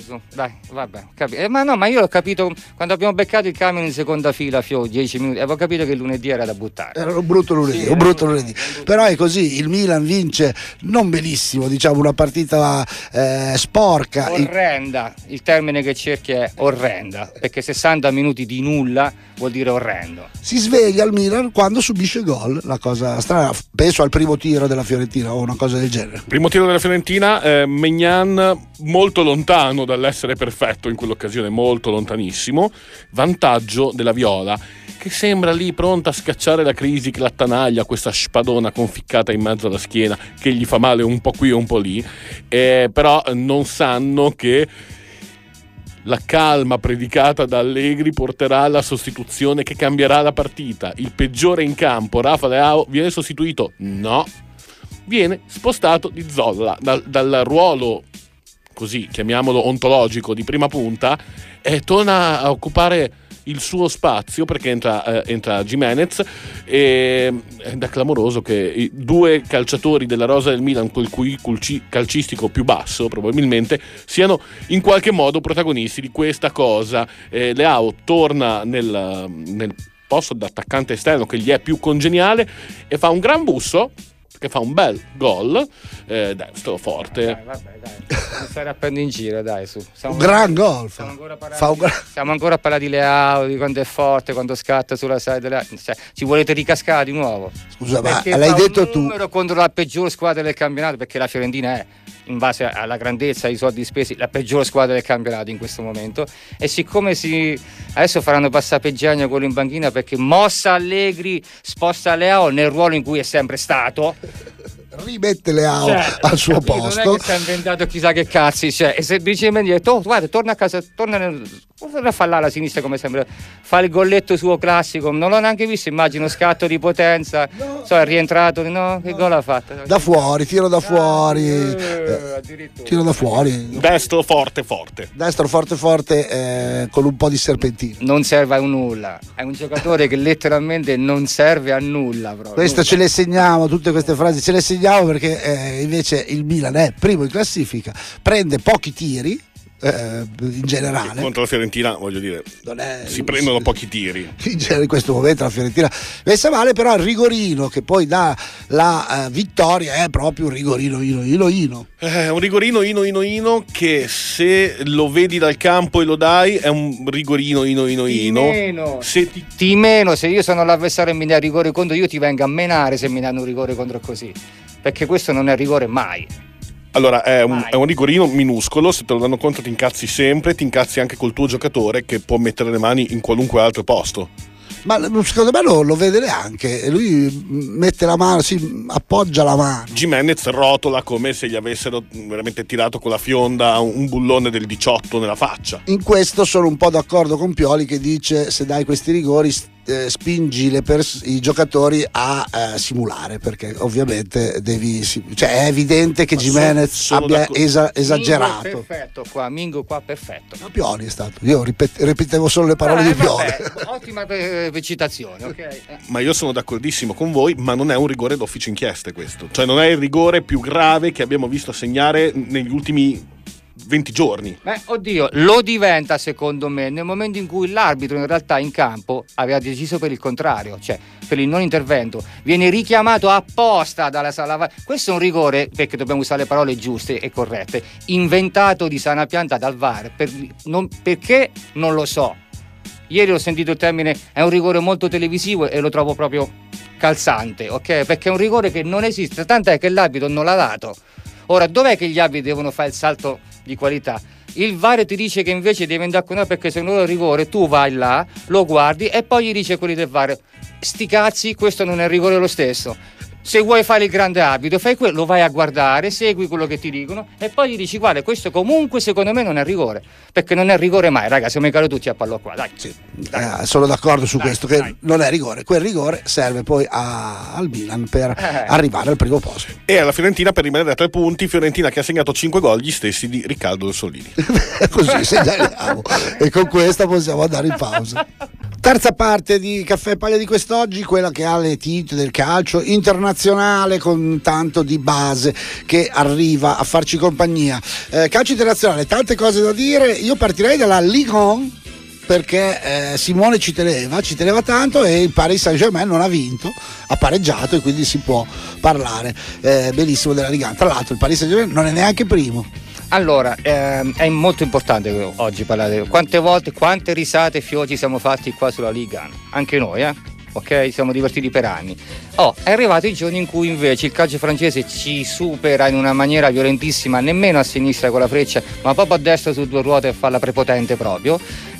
Vabbè, ma io l'ho capito quando abbiamo beccato il camion in seconda fila, 10 minuti, avevo capito che il lunedì era da buttare. Era un brutto lunedì. Però è così, il Milan vince non benissimo, diciamo una partita sporca, orrenda, il termine che cerchi è orrenda, perché 60 minuti di nulla vuol dire orrendo. Si sveglia il Milan quando subisce gol, la cosa strana, penso al primo tiro della Fiorentina o una cosa del genere. Primo tiro della Fiorentina, Maignan molto lontano dall'essere perfetto in quell'occasione, molto lontanissimo, vantaggio della Viola, che sembra lì pronta a scacciare la crisi che l'attanaglia, questa spadona conficcata in mezzo alla schiena che gli fa male un po' qui e un po' lì, però non sanno che la calma predicata da Allegri porterà alla sostituzione che cambierà la partita. Il peggiore in campo, Rafa Leao, viene sostituito? No, viene spostato di zolla dal ruolo, così chiamiamolo ontologico, di prima punta, e torna a occupare il suo spazio, perché entra Gimenez, ed è clamoroso che i 2 calciatori della rosa del Milan col cui calcistico più basso probabilmente siano in qualche modo protagonisti di questa cosa. Leao torna nel posto d'attaccante esterno che gli è più congeniale e fa un gran busso, che fa un bel gol destro forte. Dai, non stai a prendere in giro, dai, su. Un gran gol. Siamo ancora a parlare di Leao, di quanto è forte, quando scatta sulla side, cioè, ci volete ricascare di nuovo? Scusa, ma l'hai detto tu? Contro la peggior squadra del campionato, perché la Fiorentina è, in base alla grandezza, ai soldi spesi, la peggior squadra del campionato in questo momento, e siccome adesso faranno passare Peggiagna quello in banchina, perché mossa Allegri sposta Leao nel ruolo in cui è sempre stato, rimette Leao al suo posto. Non è che si è inventato chissà che cazzi, e semplicemente detto guarda, torna a casa, torna a fallare alla sinistra come sempre, fa il golletto suo classico, non l'ho neanche visto, immagino scatto di potenza, è rientrato, che gol ha fatto? Da fuori, tiro da fuori, tiro da fuori, destro forte con un po' di serpentino. Non serve a nulla, è un giocatore che letteralmente non serve a nulla proprio. Questo ce le segniamo, tutte queste frasi ce le segniamo, perché invece il Milan è primo in classifica, prende pochi tiri, in generale. Contro la Fiorentina, voglio dire, si prendono pochi tiri. In questo momento la Fiorentina messa male, però il rigorino che poi dà la vittoria è proprio un rigorino ino. Un rigorino ino che se lo vedi dal campo e lo dai è un rigorino ino. Se io sono l'avversario e mi dai rigore contro, io ti vengo a menare se mi danno un rigore contro così, perché questo non è rigore mai. Allora è un rigorino minuscolo, se te lo danno contro ti incazzi sempre, ti incazzi anche col tuo giocatore che può mettere le mani in qualunque altro posto. Ma secondo me lo vede neanche, lui mette la mano, appoggia la mano. Gimenez rotola come se gli avessero veramente tirato con la fionda un bullone del 18 nella faccia. In questo sono un po' d'accordo con Pioli che dice se dai questi rigori spingi i giocatori a simulare, perché ovviamente è evidente che Gimenez abbia esagerato. Mingo qua perfetto. Ma Pioli è stato, io ripetevo solo le parole di Pioli. Ottima citazione, ok. Ma io sono d'accordissimo con voi, ma non è un rigore d'ufficio inchieste questo, cioè non è il rigore più grave che abbiamo visto segnare negli ultimi 20 giorni. Oddio, lo diventa secondo me nel momento in cui l'arbitro in realtà in campo aveva deciso per il contrario, cioè per il non intervento, viene richiamato apposta dalla sala. Questo è un rigore, perché dobbiamo usare le parole giuste e corrette, inventato di sana pianta dal VAR, perché non lo so. Ieri ho sentito il termine, è un rigore molto televisivo e lo trovo proprio calzante, ok? Perché è un rigore che non esiste, tant'è che l'arbitro non l'ha dato. Ora, dov'è che gli arbitri devono fare il salto di qualità? Il VAR ti dice che invece devi andare con noi perché se non è rigore tu vai là, lo guardi e poi gli dice quelli del VAR: sti cazzi, questo non è rigore lo stesso. Se vuoi fare il grande arbitro, fai quello, lo vai a guardare, segui quello che ti dicono e poi gli dici: guarda, questo comunque secondo me non è rigore, perché non è rigore mai, raga, siamo in caro tutti a pallo qua, dai. Sì. Sono d'accordo su questo, che non è rigore. Quel rigore serve poi al Milan per arrivare al primo posto. E alla Fiorentina per rimanere a 3 punti, Fiorentina che ha segnato 5 gol, gli stessi di Riccardo Del Solini. Così segnaliamo e con questa possiamo andare in pausa. Terza parte di Caffè e Paglia di quest'oggi, quella che ha le tinte del calcio internazionale con tanto di base che arriva a farci compagnia. Calcio internazionale, tante cose da dire. Io partirei dalla Ligue 1 perché Simone ci teneva tanto e il Paris Saint-Germain non ha vinto, ha pareggiato e quindi si può parlare benissimo della Ligue 1. Tra l'altro il Paris Saint-Germain non è neanche primo. Allora, è molto importante oggi parlare. Quante risate e fioci siamo fatti qua sulla Liga, anche noi, ok? Siamo divertiti per anni. È arrivato il giorno in cui invece il calcio francese ci supera in una maniera violentissima, nemmeno a sinistra con la freccia, ma proprio a destra su 2 ruote e fa la prepotente proprio,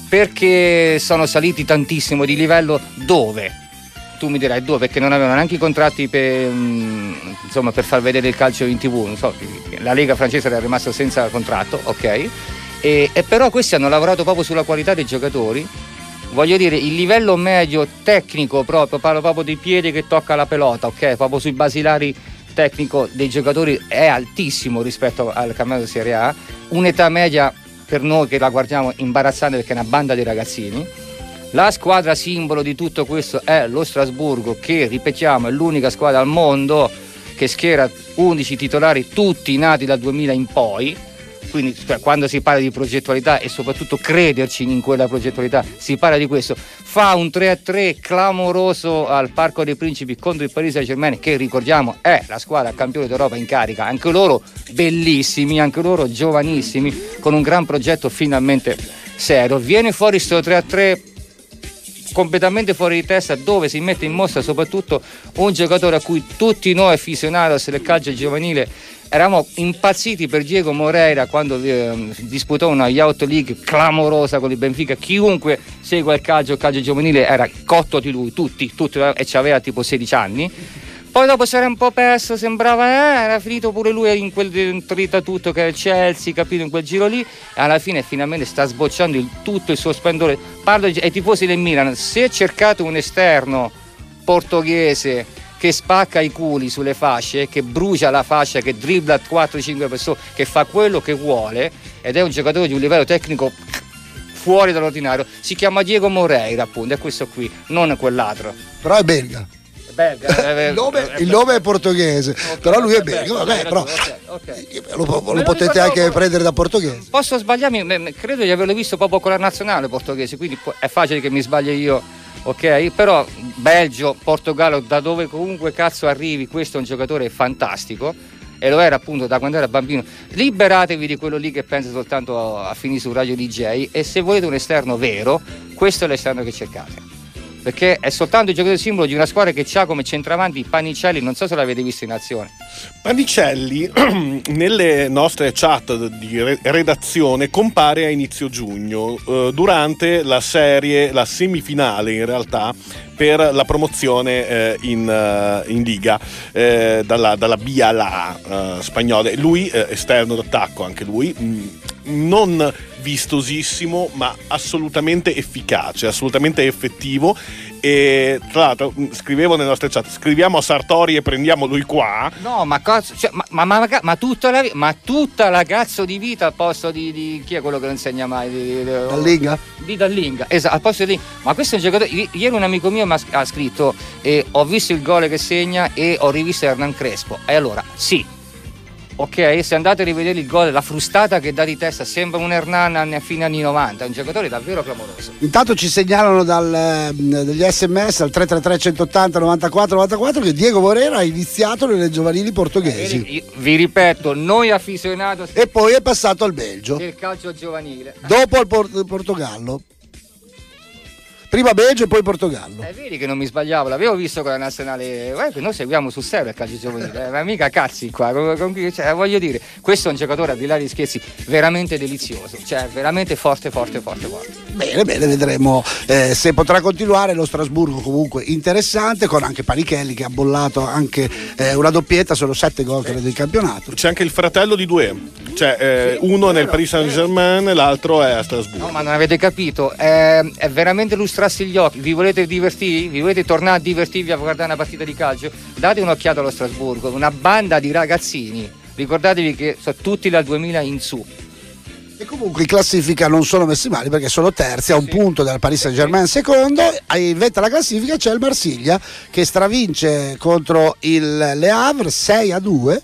perché sono saliti tantissimo di livello. Dove? Tu mi dirai dove, perché non avevano neanche i contratti per far vedere il calcio in TV, non so, la Lega francese era rimasta senza contratto, ok? E però questi hanno lavorato proprio sulla qualità dei giocatori. Voglio dire, il livello medio tecnico proprio, parlo proprio dei piedi che tocca la pelota, ok? Proprio sui basilari tecnico dei giocatori è altissimo rispetto al campionato Serie A. Un'età media per noi che la guardiamo imbarazzante perché è una banda di ragazzini. La squadra simbolo di tutto questo è lo Strasburgo, che ripetiamo è l'unica squadra al mondo che schiera 11 titolari tutti nati dal 2000 in poi. Quindi quando si parla di progettualità e soprattutto crederci in quella progettualità, si parla di questo. Fa un 3-3 clamoroso al Parco dei Principi contro il Paris Saint-Germain, che ricordiamo è la squadra campione d'Europa in carica, anche loro bellissimi, anche loro giovanissimi, con un gran progetto finalmente serio. Viene fuori sto 3-3 completamente fuori di testa, dove si mette in mostra soprattutto un giocatore a cui tutti noi aficionados del calcio giovanile eravamo impazziti per Diego Moreira quando disputò una Youth League clamorosa con il Benfica. Chiunque segua il calcio giovanile era cotto di lui, tutti, e c'aveva tipo 16 anni. Poi dopo si era un po' perso, sembrava era finito pure lui in quel tritatutto che è il Chelsea, capito, in quel giro lì, e alla fine finalmente sta sbocciando tutto il suo splendore. Parlo ai tifosi del Milan: se cercate un esterno portoghese che spacca i culi sulle fasce, che brucia la fascia, che dribbla 4-5 persone, che fa quello che vuole ed è un giocatore di un livello tecnico fuori dall'ordinario, si chiama Diego Moreira, appunto, è questo qui, non quell'altro. Però è belga. il nome è portoghese, okay, però lui è belga. Vabbè, però okay. Lo potete anche prendere da portoghese. Posso sbagliarmi? Credo di averlo visto proprio con la nazionale portoghese, quindi è facile che mi sbagli io. Ok, però Belgio, Portogallo, da dove comunque cazzo arrivi, questo è un giocatore fantastico e lo era appunto da quando era bambino. Liberatevi di quello lì che pensa soltanto a finire su Radio DJ, e se volete un esterno vero, questo è l'esterno che cercate, perché è soltanto il giocatore simbolo di una squadra che ha come centravanti Panicelli. Non so se l'avete visto in azione. Panicelli nelle nostre chat di redazione compare a inizio giugno durante la semifinale in realtà per la promozione in Liga dalla Biala spagnola. Lui esterno d'attacco anche lui, non vistosissimo ma assolutamente efficace, assolutamente effettivo. E tra l'altro scrivevo nelle nostre chat, scriviamo a Sartori e prendiamo lui qua. No, ma cosa, cioè, ma tutta la cazzo di vita al posto di chi è quello che non insegna mai? Dallinga? Di Dallinga, esatto, al posto di. Ma questo è un giocatore. Ieri un amico mio mi ha scritto ho visto il gol che segna e ho rivisto Hernan Crespo. E allora, sì. Ok, se andate a rivedere il gol, la frustata che dà di testa, sembra un Hernan a fine anni 90, è un giocatore davvero clamoroso. Intanto ci segnalano degli SMS al 333 180 94 94 che Diego Morera ha iniziato nelle giovanili portoghesi. Vi ripeto, noi aficionati e poi è passato al Belgio. Del calcio giovanile. Dopo al Portogallo. Prima Belgio e poi Portogallo. Vedi che non mi sbagliavo, l'avevo visto con la nazionale. Noi seguiamo sul serio il calcio giovanile, ma mica cazzi qua. Cioè, voglio dire, questo è un giocatore, al di là di scherzi, veramente delizioso, cioè veramente forte. Bene, vedremo se potrà continuare. Lo Strasburgo comunque interessante, con anche Panichelli che ha bollato anche una doppietta, sono 7 gol del campionato. C'è anche il fratello di Doué, cioè uno nel Paris Saint-Germain e l'altro è a Strasburgo. No, ma non avete capito, è veramente lustrarsi gli occhi. Vi volete divertirvi? Vi volete tornare a divertirvi a guardare una partita di calcio? Date un'occhiata allo Strasburgo, una banda di ragazzini, ricordatevi che sono tutti dal 2000 in su. E comunque in classifica non sono messi male, perché sono terzi a un punto dal Paris Saint-Germain secondo. In vetta alla classifica c'è il Marsiglia che stravince contro il Le Havre 6-2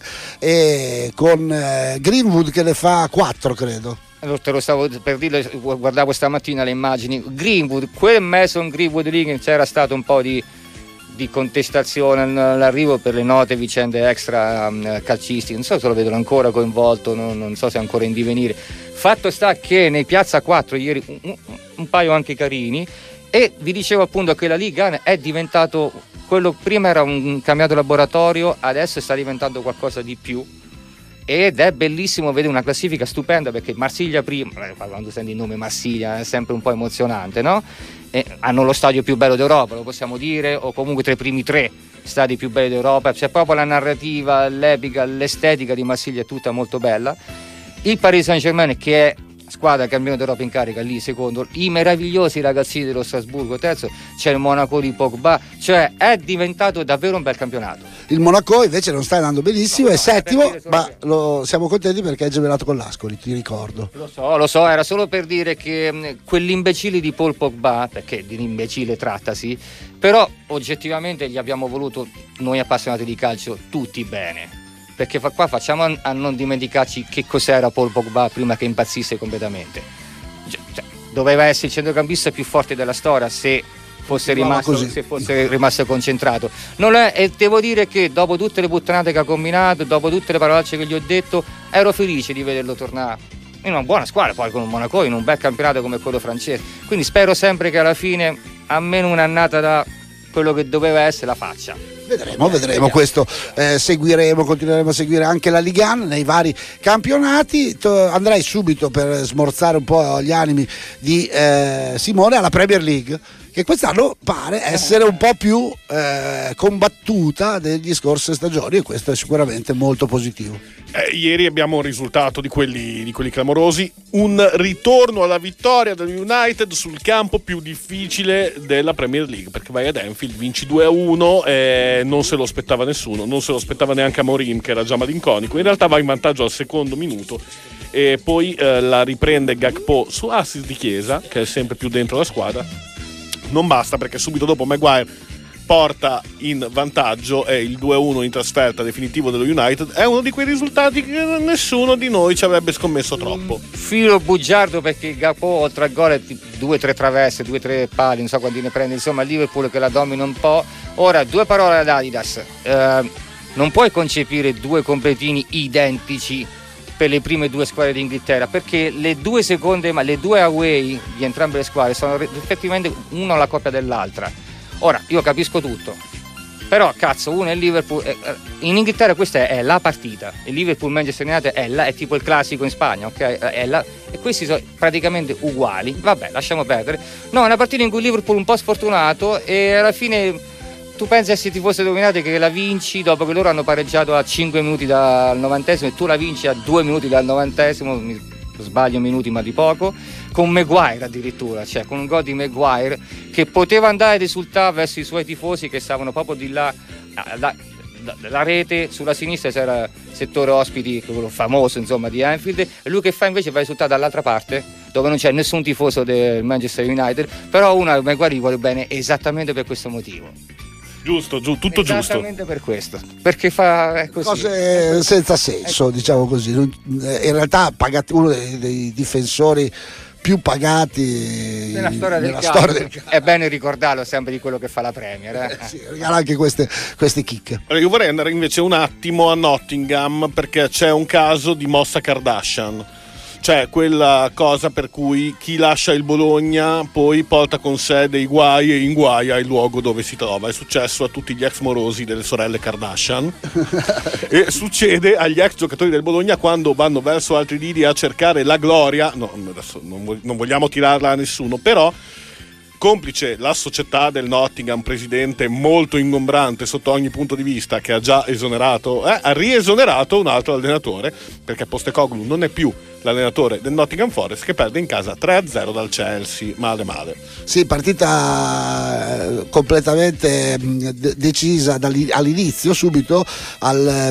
e con Greenwood che le fa 4 credo. Allora, te lo stavo per dire, guardavo stamattina le immagini. Greenwood, quel Mason Greenwood lì che c'era stato un po' di contestazione all'arrivo per le note vicende extra calcistiche, non so se lo vedono ancora coinvolto, non so se è ancora in divenire. Fatto sta che nei Piazza 4 ieri un paio anche carini, e vi dicevo appunto che la Liga è diventato quello, prima era un cambiato laboratorio, adesso sta diventando qualcosa di più. Ed è bellissimo vedere una classifica stupenda, perché Marsiglia prima, quando senti il nome Marsiglia è sempre un po' emozionante, no? E hanno lo stadio più bello d'Europa, lo possiamo dire, o comunque tra i primi 3 stadi più belli d'Europa. C'è proprio la narrativa, l'epica, l'estetica di Marsiglia è tutta molto bella. Il Paris Saint-Germain, che è squadra campione d'Europa in carica, lì secondo, i meravigliosi ragazzini dello Strasburgo terzo, c'è il Monaco di Pogba, cioè è diventato davvero un bel campionato. Il Monaco invece non sta andando benissimo, è settimo, ma siamo contenti perché è gemellato con l'Ascoli, ti ricordo. Lo so, era solo per dire che quell'imbecille di Paul Pogba, perché di imbecille trattasi, però oggettivamente gli abbiamo voluto, noi appassionati di calcio, tutti bene. Perché qua facciamo a non dimenticarci che cos'era Paul Pogba prima che impazzisse completamente. Cioè, doveva essere il centrocampista più forte della storia se fosse rimasto concentrato. E devo dire che dopo tutte le puttanate che ha combinato, dopo tutte le parolacce che gli ho detto, ero felice di vederlo tornare in una buona squadra, poi con un Monaco in un bel campionato come quello francese. Quindi spero sempre che alla fine, almeno un'annata da quello che doveva essere, la faccia. Vedremo questo, continueremo a seguire anche la Ligue 1 nei vari campionati. Andrei subito, per smorzare un po' gli animi di Simone, alla Premier League, che quest'anno pare essere un po' più combattuta degli scorse stagioni, e questo è sicuramente molto positivo. Ieri abbiamo un risultato di quelli clamorosi, un ritorno alla vittoria del United sul campo più difficile della Premier League, perché vai ad Anfield, vinci 2-1, non se lo aspettava nessuno, non se lo aspettava neanche Amorim, che era già malinconico. In realtà va in vantaggio al secondo minuto e poi la riprende Gakpo su assist di Chiesa, che è sempre più dentro la squadra. Non basta, perché subito dopo Maguire porta in vantaggio, è il 2-1 in trasferta definitivo dello United. È uno di quei risultati che nessuno di noi ci avrebbe scommesso troppo. Filo bugiardo, perché il Gakpo oltre al gol 2-3 traverse, 2-3 pali, non so quanti ne prende, insomma il Liverpool che la domina un po'. Ora, 2 parole ad Adidas. Non puoi concepire 2 completini identici per le prime 2 squadre d'Inghilterra, perché le 2 seconde, ma le 2 away di entrambe le squadre sono effettivamente una la copia dell'altra. Ora, io capisco tutto, però cazzo, uno è il Liverpool, in Inghilterra questa è la partita, il Liverpool-Manchester United è tipo il classico in Spagna, ok? E questi sono praticamente uguali, vabbè, lasciamo perdere. No, è una partita in cui il Liverpool un po' sfortunato, e alla fine tu pensi se ti fosse dominato che la vinci dopo che loro hanno pareggiato a 5 minuti dal 90esimo e tu la vinci a 2 minuti dal 90esimo, mi sbaglio minuti ma di poco, con Maguire addirittura, cioè con un gol di Maguire che poteva andare ad esultare verso i suoi tifosi che stavano proprio di là, la rete sulla sinistra c'era il settore ospiti, quello famoso insomma di Anfield, e lui che fa invece va a esultare dall'altra parte dove non c'è nessun tifoso del Manchester United, però Maguire gli vuole bene esattamente per questo motivo. Giusto, tutto giusto. Esattamente per questo, perché fa così. Cose senza senso, diciamo così. In realtà uno dei difensori più pagati nella storia del calcio. È bene ricordarlo sempre di quello che fa la Premier. Sì, regala anche queste chicche. Allora, io vorrei andare invece un attimo a Nottingham, perché c'è un caso di mossa Kardashian. Cioè quella cosa per cui chi lascia il Bologna poi porta con sé dei guai e inguaia il luogo dove si trova. È successo a tutti gli ex morosi delle sorelle Kardashian e succede agli ex giocatori del Bologna quando vanno verso altri lidi a cercare la gloria. No, adesso non vogliamo tirarla a nessuno, però complice la società del Nottingham, presidente molto ingombrante sotto ogni punto di vista, che ha già esonerato, ha riesonerato un altro allenatore, perché Postecoglou non è più l'allenatore del Nottingham Forest, che perde in casa 3-0 dal Chelsea, male. Sì, partita completamente decisa all'inizio, subito al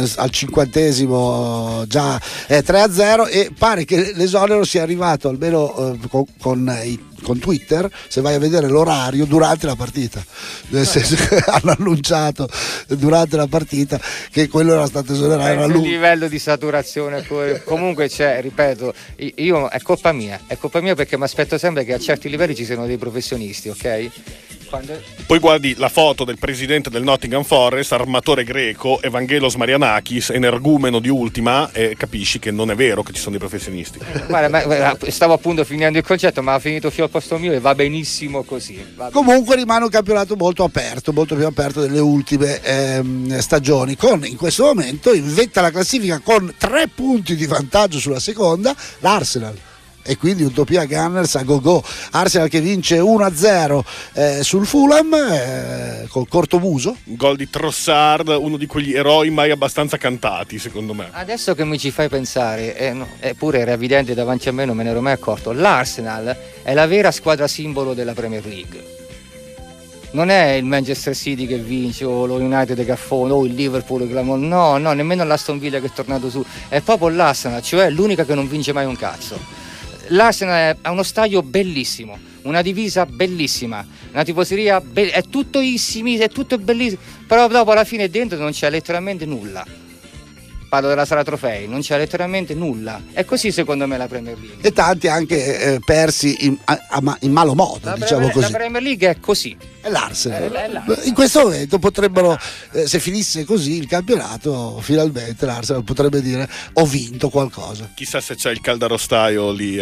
50esimo già 3-0, e pare che l'esonero sia arrivato almeno con Twitter, se vai a vedere l'orario, durante la partita, nel senso che hanno annunciato durante la partita che quello era stato esonerato. Il livello di saturazione comunque c'è, ripeto, io è colpa mia perché mi aspetto sempre che a certi livelli ci siano dei professionisti, ok? Poi guardi la foto del presidente del Nottingham Forest, armatore greco, Evangelos Marianakis, energumeno di Ultima, e capisci che non è vero che ci sono dei professionisti. Guarda, stavo appunto finendo il concetto, ma ha finito fino al posto mio e va benissimo così. Comunque rimane un campionato molto aperto, molto più aperto delle ultime stagioni, con in questo momento in vetta alla classifica con 3 punti di vantaggio sulla seconda l'Arsenal. E quindi Utopia Gunners a go. Arsenal che vince 1-0 sul Fulham col cortomuso, gol di Trossard, uno di quegli eroi mai abbastanza cantati secondo me. Adesso che mi ci fai pensare, eppure era evidente davanti a me, non me ne ero mai accorto, l'Arsenal è la vera squadra simbolo della Premier League. Non è il Manchester City che vince, o lo United che affonda, o il Liverpool che no, nemmeno l'Aston Villa che è tornato su, è proprio l'Arsenal, cioè l'unica che non vince mai un cazzo. L'Arsenal ha uno stadio bellissimo, una divisa bellissima, una tifoseria è tutto è tutto bellissimo, però dopo alla fine dentro non c'è letteralmente nulla. Parlo della sala trofei, non c'è letteralmente nulla. È così secondo me la Premier League. E tanti anche persi in malo modo, diciamo così. La Premier League è così. È l'Arsenal. In questo momento potrebbero, se finisse così il campionato, finalmente l'Arsenal potrebbe dire ho vinto qualcosa. Chissà se c'è il caldarostaio lì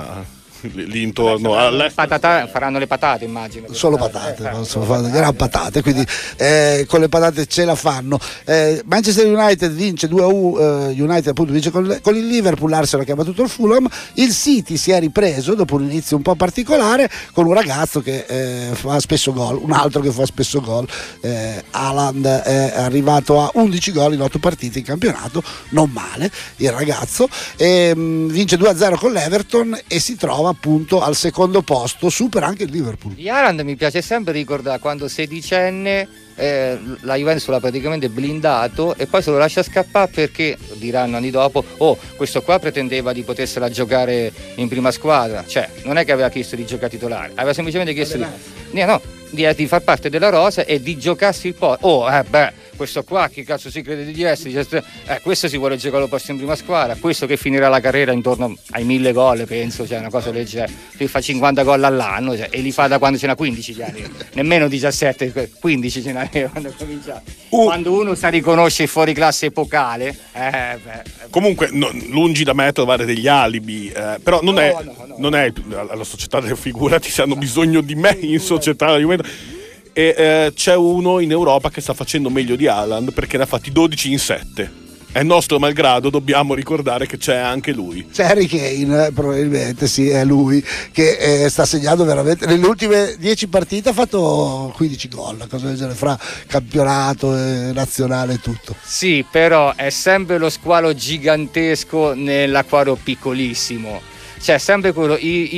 intorno faranno le patate, immagino. Solo patate, erano patate, quindi con le patate ce la fanno. Manchester United vince 2-1, United appunto vince con il Liverpool, l'Arsenal che ha battuto il Fulham, il City si è ripreso dopo un inizio un po' particolare con un ragazzo che fa spesso gol, un altro che fa spesso gol, Haaland è arrivato a 11 gol in 8 partite in campionato, non male il ragazzo, vince 2-0 con l'Everton e si trova appunto al secondo posto, supera anche il Liverpool. Di Haaland mi piace sempre ricordare quando 16enne la Juventus l'ha praticamente blindato e poi se lo lascia scappare perché diranno anni dopo questo qua pretendeva di potersela giocare in prima squadra, cioè non è che aveva chiesto di giocare titolare, aveva semplicemente chiesto di far parte della rosa e di giocarsi il posto. Questo qua che cazzo si crede di essere, questo si vuole giocare lo posto in prima squadra, questo che finirà la carriera intorno ai 1000 gol, penso, cioè una cosa del genere, che fa 50 gol all'anno, cioè, e li fa da quando ce n'ha 15 anni, nemmeno 17, 15 ce n'aveva quando cominciato. Quando uno sa riconoscere il fuori classe epocale, comunque lungi da me trovare degli alibi, però non è la società delle figurati se hanno bisogno di me in società. E c'è uno in Europa che sta facendo meglio di Haaland perché ne ha fatti 12 in 7. È nostro malgrado, dobbiamo ricordare che c'è anche lui. C'è Harry Kane, probabilmente sì, è lui che sta segnando veramente. Nelle ultime 10 partite ha fatto 15 gol, cosa del genere, fra campionato, nazionale e tutto. Sì, però è sempre lo squalo gigantesco nell'acquario piccolissimo. Cioè, sempre quello.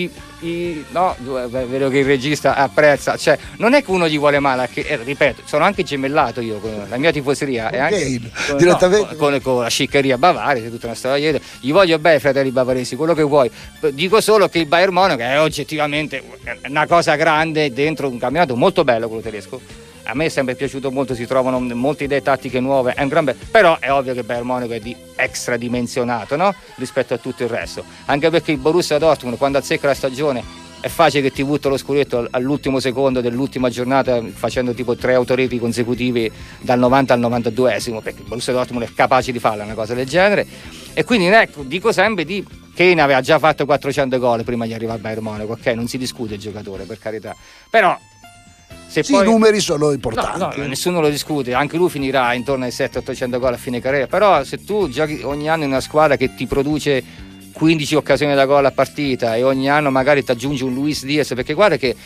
No, vedo che il regista apprezza, cioè non è che uno gli vuole male, che, ripeto, sono anche gemellato io con la mia tifoseria e anche direttamente con la sciccheria bavaria, tutta una storia dietro. Gli voglio bene, fratelli bavaresi, quello che vuoi, dico solo che il Bayern Monaco è oggettivamente una cosa grande dentro un campionato molto bello, quello tedesco. A me è sempre piaciuto molto, si trovano molte idee tattiche nuove, è un gran bello, però è ovvio che il Bayern Monaco è di extradimensionato, no? Rispetto a tutto il resto, anche perché il Borussia Dortmund quando azzecca la stagione è facile che ti butta lo scudetto all'ultimo secondo dell'ultima giornata facendo tipo 3 autoreti consecutivi dal 90 al 92esimo, perché il Borussia Dortmund è capace di farla una cosa del genere. E quindi ecco, dico sempre di Kane aveva già fatto 400 gol prima di arrivare al Bayern Monaco, ok, non si discute il giocatore, per carità, però sì, poi, i numeri sono importanti. No, nessuno lo discute, anche lui finirà intorno ai 700-800 gol a fine carriera, però se tu giochi ogni anno in una squadra che ti produce 15 occasioni da gol a partita e ogni anno magari ti aggiungi un Luis Diaz, perché guarda che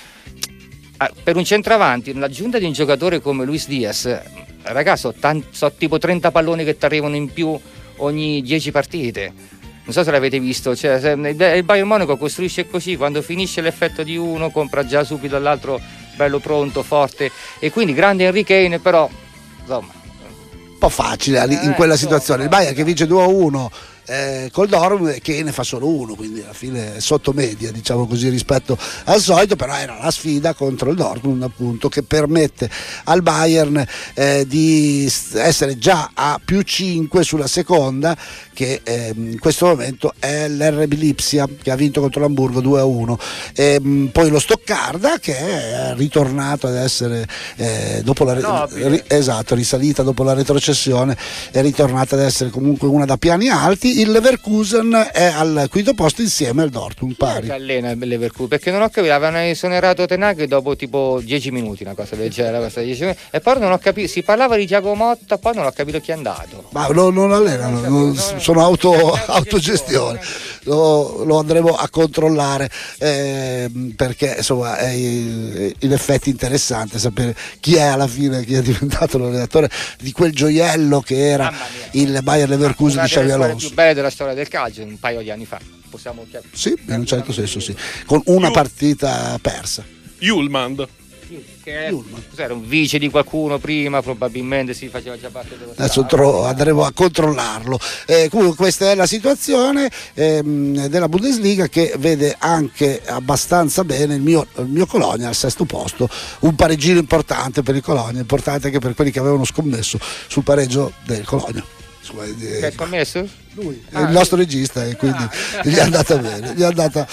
per un centravanti l'aggiunta di un giocatore come Luis Diaz, ragazzi, so tipo 30 palloni che ti arrivano in più ogni 10 partite. Non so se l'avete visto, cioè, il Bayern Monaco costruisce così, quando finisce l'effetto di uno compra già subito l'altro bello pronto, forte, e quindi grande Harry Kane, però insomma un po' facile in quella situazione. Il Bayern che vince 2-1 col Dortmund e che ne fa solo uno, quindi alla fine è sotto media, diciamo così, rispetto al solito, però era la sfida contro il Dortmund, appunto, che permette al Bayern di essere già a +5 sulla seconda, che in questo momento è l'RB Lipsia, che ha vinto contro l'Hamburgo 2-1, poi lo Stoccarda che è ritornato ad essere dopo la risalita dopo la retrocessione, è ritornata ad essere comunque una da piani alti. Il Leverkusen è al quinto posto insieme al Dortmund, pari. Chi allena il Leverkusen? Perché non ho capito, avevano esonerato Ten Hag dopo tipo 10 minuti, una cosa del genere, e poi non ho capito, si parlava di Thiago Motta, poi non ho capito chi è andato. Ma non allenano, sono autogestione, lo andremo a controllare, perché insomma è in effetti interessante sapere chi è alla fine, chi è diventato l'allenatore di quel gioiello che era il Bayer Leverkusen di Xabi Alonso. Della storia del calcio un paio di anni fa, possiamo chiamare. Sì, in un certo senso sì, con una partita persa. Hjulmand, che era un vice di qualcuno prima, probabilmente si faceva già parte dello adesso andremo a controllarlo. Comunque questa è la situazione della Bundesliga, che vede anche abbastanza bene il mio Colonia al sesto posto, un pareggino importante per il Colonia, importante anche per quelli che avevano scommesso sul pareggio del Colonia. Che hai scommesso? Lui, il nostro regista, e quindi gli è andata bene, gli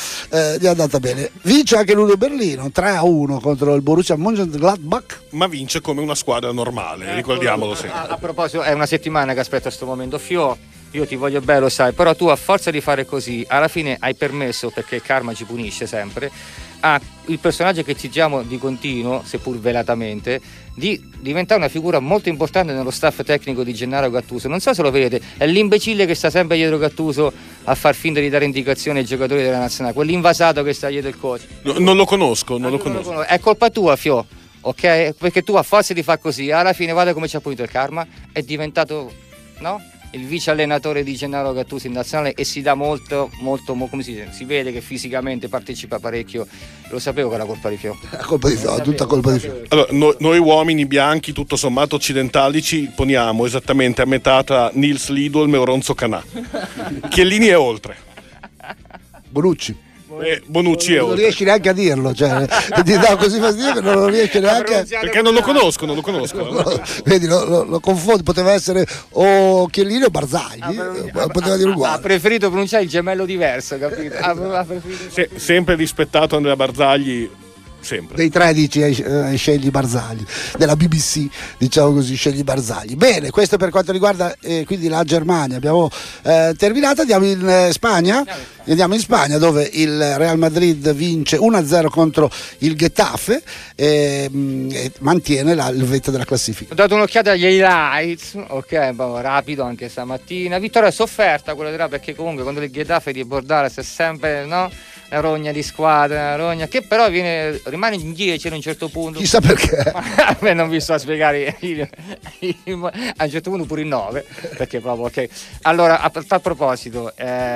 è andata bene. Vince anche l'Union Berlino 3-1 contro il Borussia Mönchengladbach, ma vince come una squadra normale, ricordiamolo sempre. A proposito, è una settimana che aspetto questo momento. Io ti voglio bene, lo sai, però tu a forza di fare così alla fine hai permesso, perché il karma ci punisce sempre, il personaggio che citiamo di continuo, seppur velatamente, di diventare una figura molto importante nello staff tecnico di Gennaro Gattuso. Non so se lo vedete, è l'imbecille che sta sempre dietro Gattuso a far finta di dare indicazioni ai giocatori della nazionale, quell'invasato che sta dietro il coach. Non lo conosco. È colpa tua, Fio, ok? Perché tu a forza di far così, alla fine guarda come ci ha punito il karma, è diventato, no? Il vice allenatore di Gennaro Gattuso in nazionale, e si dà molto, come si dice, si vede che fisicamente partecipa parecchio. Lo sapevo che era colpa di Fio. Tutta colpa di Fio. Allora, noi uomini bianchi, tutto sommato occidentali, ci poniamo esattamente a metà tra Nils Lidl e Oronzo Canà. Chiellini è oltre. Bonucci. Bonucci è non riesci neanche a dirlo, cioè ti dà così fastidio che non lo riesci neanche perché non lo conosco. Vedi, lo confondo, poteva essere o Chiellini o Barzagli, poteva dire uguale. Ha preferito pronunciare il gemello diverso, capito? Sempre rispettato Andrea Barzagli. Sempre. Dei 13 scegli Barzagli, della BBC, diciamo così, scegli Barzagli. Bene, questo per quanto riguarda quindi la Germania. Abbiamo terminato, andiamo in Spagna. Andiamo in Spagna dove il Real Madrid vince 1-0 contro il Getafe e mantiene il vetta della classifica. Ho dato un'occhiata agli highlights, ok, rapido anche stamattina. Vittoria sofferta quella di là, perché comunque quando il Getafe di Bordales è sempre, no? La rogna di squadra, una rogna che però rimane in 10 a un certo punto. Chissà perché. A me non vi sto a spiegare a un certo punto pure in 9, perché proprio ok. Allora, a tal proposito,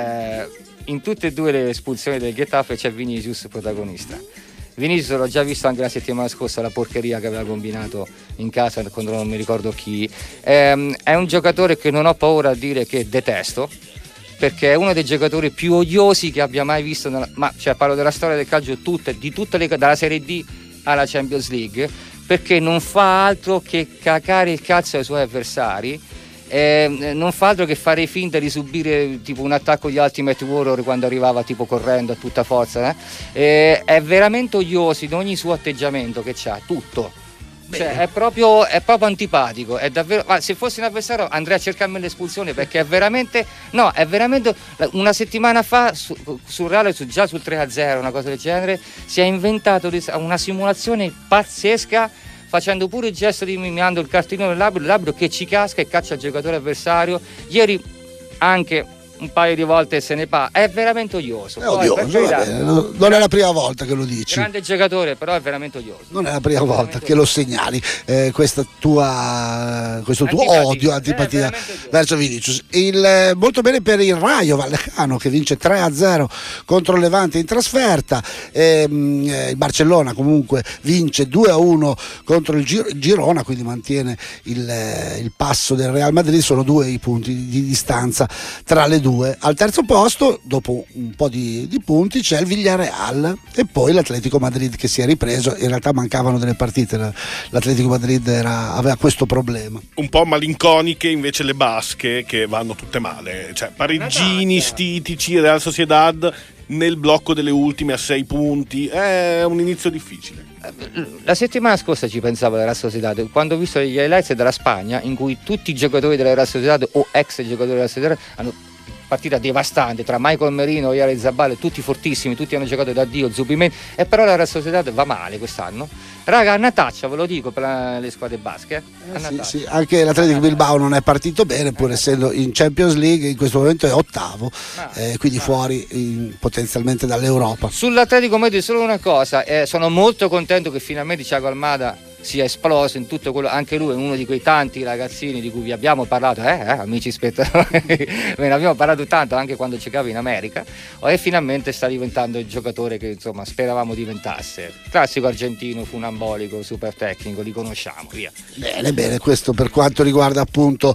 in tutte e due le espulsioni del Getafe c'è Vinicius protagonista. Vinicius l'ho già visto anche la settimana scorsa, la porcheria che aveva combinato in casa contro non mi ricordo chi. È un giocatore che non ho paura a dire che detesto, perché è uno dei giocatori più odiosi che abbia mai visto parlo della storia del calcio di tutte le, dalla Serie D alla Champions League, perché non fa altro che cacare il cazzo ai suoi avversari, non fa altro che fare finta di subire tipo un attacco di Ultimate Warrior quando arrivava tipo correndo a tutta forza, è veramente odioso in ogni suo atteggiamento che c'ha, tutto. Cioè, è proprio antipatico, è davvero. Se fossi un avversario andrei a cercarmi l'espulsione, perché è veramente una settimana fa sul Reale, già sul 3-0, una cosa del genere, si è inventato una simulazione pazzesca, facendo pure il gesto di mimando il cartellino dell'arbitro che ci casca e caccia il giocatore avversario. Ieri anche un paio di volte se ne è veramente odioso. Non è la prima volta che lo dici. Grande giocatore, però è veramente odioso. Non è la prima volta che lo segnali, questo tuo odio, antipatia verso Vinicius. Molto bene per il Rayo Vallecano che vince 3-0 contro il Levante in trasferta. Il Barcellona comunque vince 2-1 contro il Girona, quindi mantiene il passo del Real Madrid. Sono 2 i punti di distanza tra le due. Al terzo posto, dopo un po' di punti, c'è il Villarreal e poi l'Atletico Madrid che si è ripreso. In realtà mancavano delle partite, l'Atletico Madrid aveva questo problema. Un po' malinconiche invece le basche, che vanno tutte male, cioè pareggini stitici, Real Sociedad nel blocco delle ultime a 6 punti, è un inizio difficile. La settimana scorsa ci pensavo della Real Sociedad, quando ho visto gli highlights della Spagna in cui tutti i giocatori della Real Sociedad o ex giocatori della Sociedad hanno partita devastante tra Michael Merino e Zabal, tutti fortissimi, tutti hanno giocato da Dio, Zubimendi, e però la Real Sociedad va male quest'anno. Raga, una taccia, ve lo dico, per le squadre basche. Sì, anche l'Atletico Bilbao non è partito bene, pur essendo in Champions League, in questo momento è ottavo, quindi fuori potenzialmente dall'Europa. Sull'Atletico Madrid solo una cosa, sono molto contento che finalmente Thiago Almada sia esploso in tutto quello, anche lui è uno di quei tanti ragazzini di cui vi abbiamo parlato, amici spettatori, ve ne abbiamo parlato tanto anche quando giocava in America, e finalmente sta diventando il giocatore che insomma speravamo diventasse. Classico argentino, funambolico, super tecnico, li conosciamo, via. Bene, questo per quanto riguarda appunto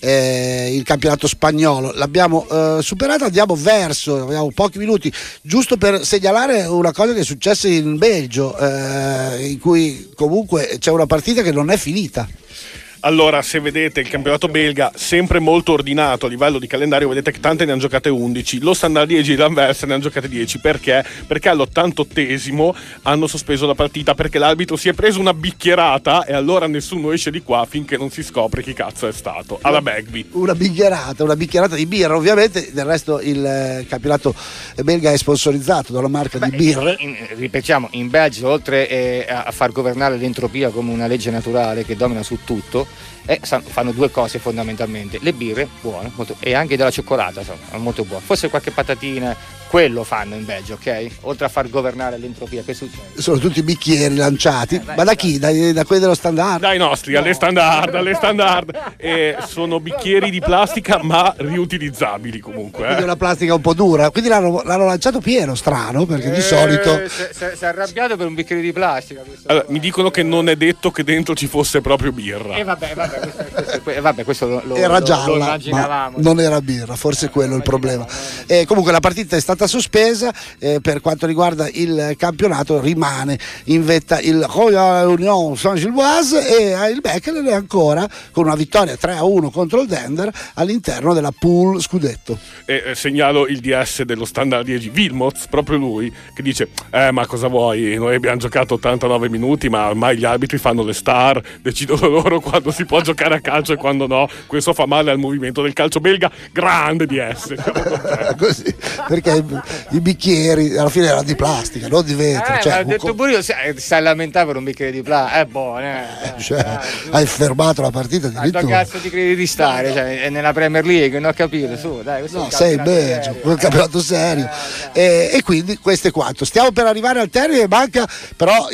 il campionato spagnolo. L'abbiamo superato, abbiamo pochi minuti, giusto per segnalare una cosa che è successa in Belgio, in cui comunque c'è una partita che non è finita. Allora, se vedete il campionato belga, sempre molto ordinato a livello di calendario, vedete che tante ne hanno giocate 11, lo Standard Liegi e l'Anversa ne hanno giocate 10. Perché? Perché all'88esimo hanno sospeso la partita perché l'arbitro si è preso una bicchierata e allora nessuno esce di qua finché non si scopre chi cazzo è stato. Alla Bagby. Una bicchierata di birra, ovviamente. Del resto il campionato belga è sponsorizzato da una marca di birre. Ripetiamo, in Belgio, oltre a far governare l'entropia come una legge naturale che domina su tutto, fanno 2 cose fondamentalmente: le birre buone e anche della cioccolata, insomma, molto buone, forse qualche patatina, quello fanno in Belgio, ok? Oltre a far governare l'entropia, che succede? Sono tutti bicchieri lanciati, ma da chi? Da quelli dello Standard? Dai nostri, alle standard. E sono bicchieri di plastica ma riutilizzabili comunque. Quindi una plastica un po' dura, quindi l'hanno lanciato pieno, strano, perché di solito si è arrabbiato per un bicchiere di plastica. Allora, mi dicono che non è detto che dentro ci fosse proprio birra. Questo lo era gialla, immaginavamo. Ma non era birra, forse quello è il problema. Comunque la partita è stata stata sospesa. Per quanto riguarda il campionato rimane in vetta il Royal Union Saint-Gilloise e il Mechelen è ancora con una vittoria 3-1 contro il Dender all'interno della pool scudetto. E segnalo il DS dello Standard Liegi, Wilmots, proprio lui, che dice ma cosa vuoi, noi abbiamo giocato 89 minuti ma ormai gli arbitri fanno le star, decidono loro quando si può giocare a calcio e quando no, questo fa male al movimento del calcio belga. Grande DS. Così, perché i bicchieri alla fine erano di plastica, non di vetro. Ha detto pure io, stai a lamentare per un bicchiere di plastica, è buono. Hai fermato la partita di che cazzo ti credi di stare? Cioè, nella Premier League, non ho capito, su, dai, no, sei in Belgio, un campionato serio. E quindi questo è quanto. Stiamo per arrivare al termine, manca però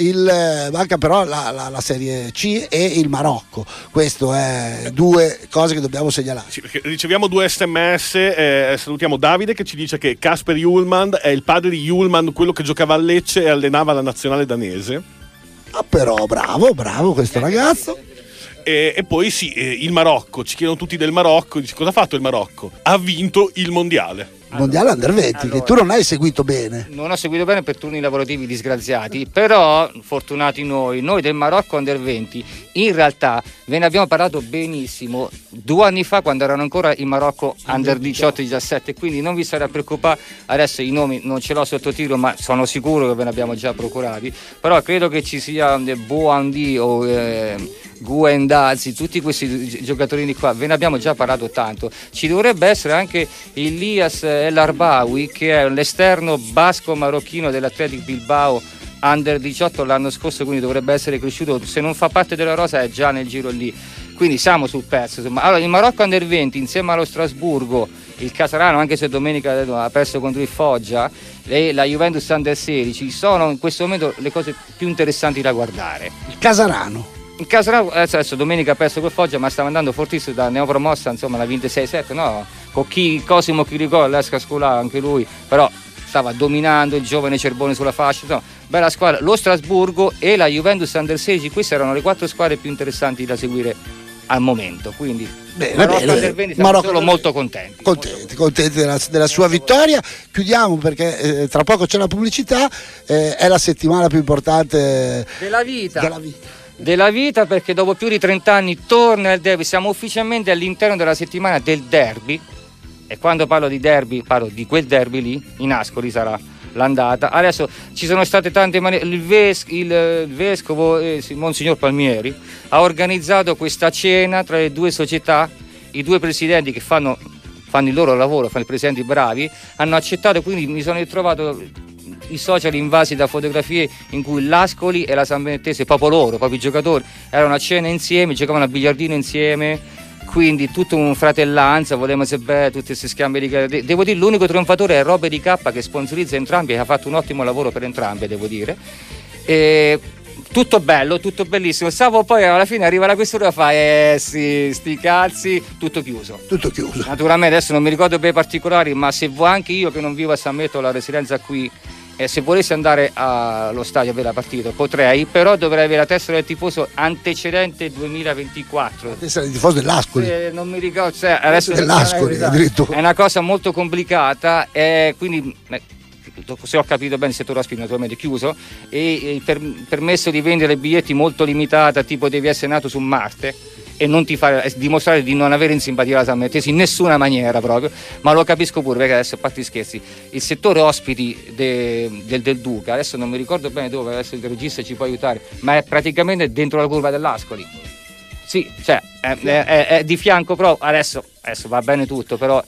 la Serie C e il Marocco. Questo è due cose che dobbiamo segnalare. Sì, perché riceviamo 2 SMS, salutiamo Davide che ci dice che Kasper Hjulmand è il padre di Hjulmand, quello che giocava a Lecce e allenava la nazionale danese. Ah, però bravo questo ragazzo. E poi sì, il Marocco, ci chiedono tutti del Marocco, dice, cosa ha fatto il Marocco? Ha vinto il mondiale. Mondiale Under 20, che tu non hai seguito bene. Non ho seguito bene per turni lavorativi disgraziati, però fortunati noi del Marocco Under 20, in realtà ve ne abbiamo parlato benissimo 2 anni fa quando erano ancora in Marocco Under 18 e 17, quindi non vi sarà a preoccupare, adesso i nomi non ce l'ho sotto tiro ma sono sicuro che ve ne abbiamo già procurati, però credo che ci sia Boandi o Guendazzi, tutti questi giocatori qua, ve ne abbiamo già parlato tanto. Ci dovrebbe essere anche Elias El Arbawi, che è l'esterno basco-marocchino dell'Athletic Bilbao Under 18 l'anno scorso, quindi dovrebbe essere cresciuto, se non fa parte della rosa è già nel giro lì, quindi siamo sul pezzo. Allora, il Marocco Under 20 insieme allo Strasburgo, il Casarano, anche se domenica ha perso contro il Foggia, e la Juventus Under 16 sono in questo momento le cose più interessanti da guardare. Il Casarano adesso domenica ha perso col Foggia, ma stava andando fortissimo, da neopromossa, insomma, l'ha vinta 6-7, no? Con Cosimo Chiricò, l'esca scolare anche lui, però stava dominando il giovane Cerbone sulla fascia, insomma, bella squadra. Lo Strasburgo e la Juventus Under 16, queste erano le 4 squadre più interessanti da seguire al momento, quindi bene. Siamo solo molto contenti della sua vittoria. Chiudiamo perché tra poco c'è la pubblicità, è la settimana più importante della vita, perché dopo più di 30 anni torna il derby, siamo ufficialmente all'interno della settimana del derby, e quando parlo di derby parlo di quel derby lì, in Ascoli sarà l'andata. Adesso ci sono state tante il vescovo Monsignor Palmieri ha organizzato questa cena tra le 2 società, i 2 presidenti che fanno il loro lavoro, fanno i presidenti bravi, hanno accettato, quindi mi sono ritrovato i social invasi da fotografie in cui l'Ascoli e la San Benettese, proprio i giocatori, erano a cena insieme, giocavano a biliardino insieme, quindi tutta una fratellanza, volevamo sapere tutti questi scambi di... Devo dire, l'unico trionfatore è Robe di K, che sponsorizza entrambi e ha fatto un ottimo lavoro per entrambi, devo dire. E tutto bello, tutto bellissimo. Stavo poi alla fine arriva la questura e fa sì, sti cazzi, tutto chiuso. Naturalmente adesso non mi ricordo bene i particolari, ma se vuoi, anche io che non vivo a San Metto, la residenza qui, se volessi andare allo stadio a vedere la partita potrei, però dovrei avere la tessera del tifoso antecedente 2024. La tessera del tifoso dell'Ascoli? Non mi ricordo, adesso dell'Ascoli addirittura. È una cosa molto complicata, quindi se ho capito bene il settore ospiti naturalmente chiuso, e permesso di vendere biglietti molto limitata, tipo devi essere nato su Marte e non ti fare dimostrare di non avere in simpatia la San Benettese in nessuna maniera proprio, ma lo capisco pure, perché adesso, a parte scherzi, il settore ospiti del Duca, adesso non mi ricordo bene dove, adesso il regista ci può aiutare, ma è praticamente dentro la curva dell'Ascoli. Sì, cioè è di fianco, però adesso va bene tutto, però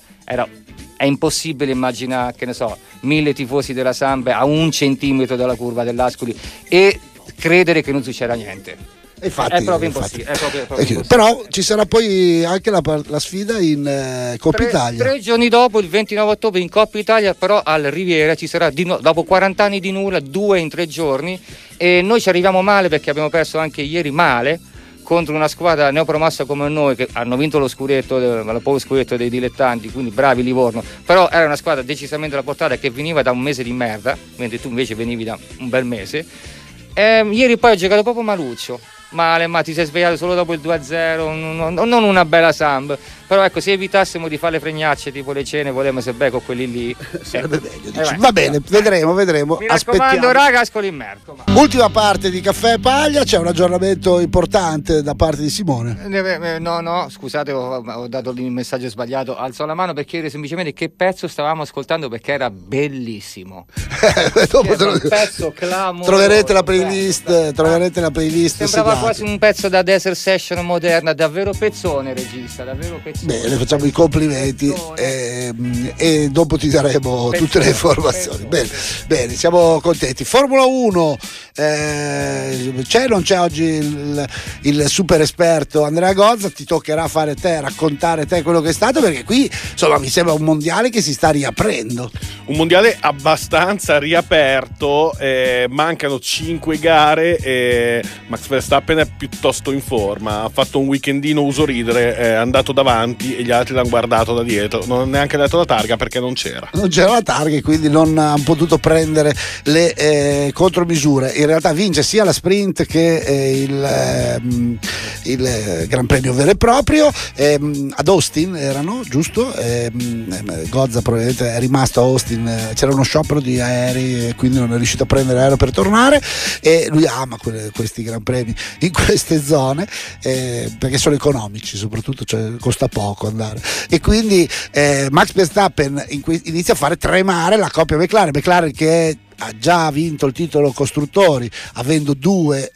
è impossibile immaginare, che ne so, 1000 tifosi della Sambe a 1 centimetro dalla curva dell'Ascoli e credere che non succeda niente. Infatti, è proprio impossibile. Però ci sarà poi anche la sfida in Coppa Italia. 3 giorni dopo, il 29 ottobre, in Coppa Italia, però al Riviera ci sarà dopo 40 anni di nulla, 2 in 3 giorni, e noi ci arriviamo male perché abbiamo perso anche ieri male contro una squadra neopromossa come noi, che hanno vinto lo scudetto dei dilettanti, quindi bravi Livorno, però era una squadra decisamente alla portata, che veniva da un mese di merda, mentre tu invece venivi da un bel mese. Ieri poi ho giocato proprio maluccio, male, ma ti sei svegliato solo dopo il 2-0, non una bella Samb. Però ecco, se evitassimo di fare le fregnacce tipo le cene, volevamo se con quelli lì sarebbe meglio. Va bene, vedremo. Mi raccomando, raga, Ascoli in merco. Ultima parte di Caffè e Paglia, c'è un aggiornamento importante da parte di Simone. No, scusate, ho dato il messaggio sbagliato. Alzo la mano per chiedere semplicemente che pezzo stavamo ascoltando, perché era bellissimo. Dopo un pezzo clamoroso. Troverete la playlist. Sembrava quasi un pezzo da desert session moderna, davvero pezzone, regista, davvero pezzone. Bene, facciamo i complimenti e dopo ti daremo tutte le informazioni. Bene, siamo contenti. Formula 1, c'è o non c'è oggi il super esperto Andrea Gozza? Ti toccherà raccontare quello che è stato, perché qui insomma mi sembra un mondiale che si sta riaprendo. Un mondiale abbastanza riaperto, mancano 5 gare e Max Verstappen è piuttosto in forma, ha fatto un weekendino uso ridere, è andato davanti e gli altri l'hanno guardato da dietro, non ha neanche dato la targa perché non c'era la targa e quindi non hanno potuto prendere le contromisure. In realtà vince sia la sprint che il Gran Premio vero e proprio, ad Austin erano, giusto? Gozza probabilmente è rimasto a Austin, c'era uno sciopero di aerei e quindi non è riuscito a prendere l'aereo per tornare, e lui ama questi Gran Premi in queste zone perché sono economici, soprattutto, cioè costa poco andare, e quindi Max Verstappen inizia a fare tremare la coppia McLaren che ha già vinto il titolo costruttori, avendo 2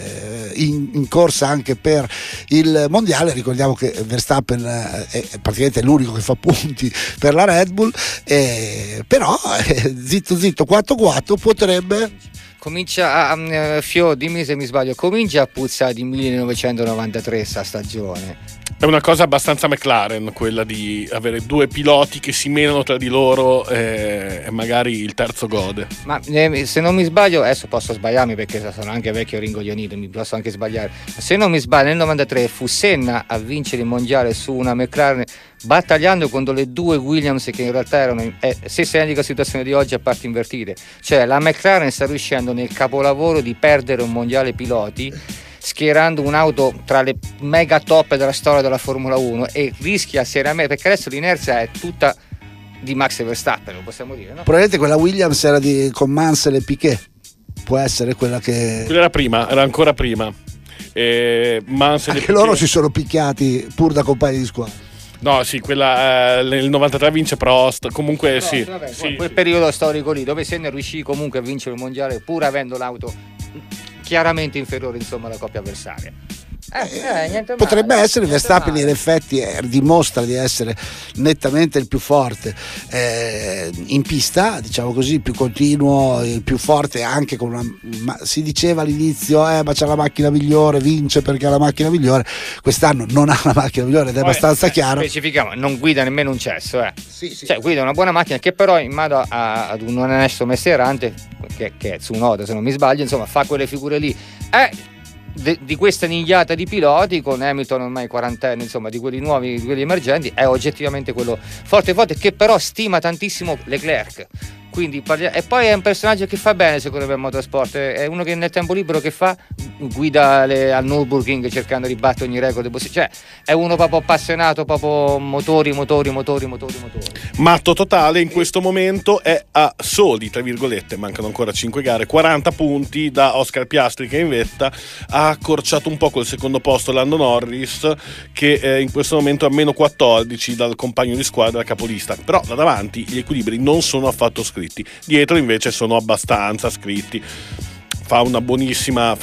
in corsa anche per il mondiale. Ricordiamo che Verstappen è praticamente l'unico che fa punti per la Red Bull, però zitto 4-4 potrebbe... Comincia Fio, dimmi se mi sbaglio, comincia a puzzare di 1993 sta stagione. È una cosa abbastanza McLaren quella di avere 2 piloti che si menano tra di loro e magari il terzo gode. Ma se non mi sbaglio, adesso posso sbagliarmi perché sono anche vecchio ringoglionito, mi posso anche sbagliare. Se non mi sbaglio, nel 93 fu Senna a vincere il mondiale su una McLaren, battagliando contro le 2 Williams che in realtà erano stessa identica situazione di oggi a parti invertite. Cioè la McLaren sta riuscendo nel capolavoro di perdere un mondiale piloti, schierando un'auto tra le mega top della storia della Formula 1, e rischia seriamente, perché adesso l'inerzia è tutta di Max Verstappen, lo possiamo dire, no? Probabilmente quella Williams era con Mansell e Piquet, può essere quella era ancora prima. Mansell anche loro si sono picchiati pur da compagni di squadra. No, sì, quella nel 93 vince Prost, comunque Prost, sì, vabbè, sì. Quel periodo storico lì dove Senna riuscì comunque a vincere il mondiale pur avendo l'auto chiaramente inferiore, insomma, alla coppia avversaria. Potrebbe essere Verstappen, in effetti dimostra di essere nettamente il più forte in pista, diciamo così, il più continuo, il più forte anche con si diceva all'inizio ma c'ha la macchina migliore, vince perché ha la macchina migliore. Quest'anno non ha la macchina migliore ed è abbastanza chiaro. Specifichiamo, non guida nemmeno un cesso, sì. Cioè guida una buona macchina che però in mano ad un onesto mestierante che è Tsunoda, se non mi sbaglio, insomma fa quelle figure lì. Di questa nigliata di piloti, con Hamilton ormai quarantenne, insomma, di quelli nuovi, di quelli emergenti, è oggettivamente quello forte, che però stima tantissimo Leclerc. Quindi e poi è un personaggio che fa bene secondo me il motorsport, è uno che nel tempo libero che fa guida al Nürburgring cercando di battere ogni record possibile, cioè è uno proprio appassionato, proprio motori. Matto totale, in questo momento è a soli, tra virgolette, mancano ancora 5 gare, 40 punti da Oscar Piastri che è in vetta, ha accorciato un po' col secondo posto Lando Norris che in questo momento è a meno 14 dal compagno di squadra capolista, però da davanti gli equilibri non sono affatto scritti. Dietro invece sono abbastanza scritti. Fanno buonissima,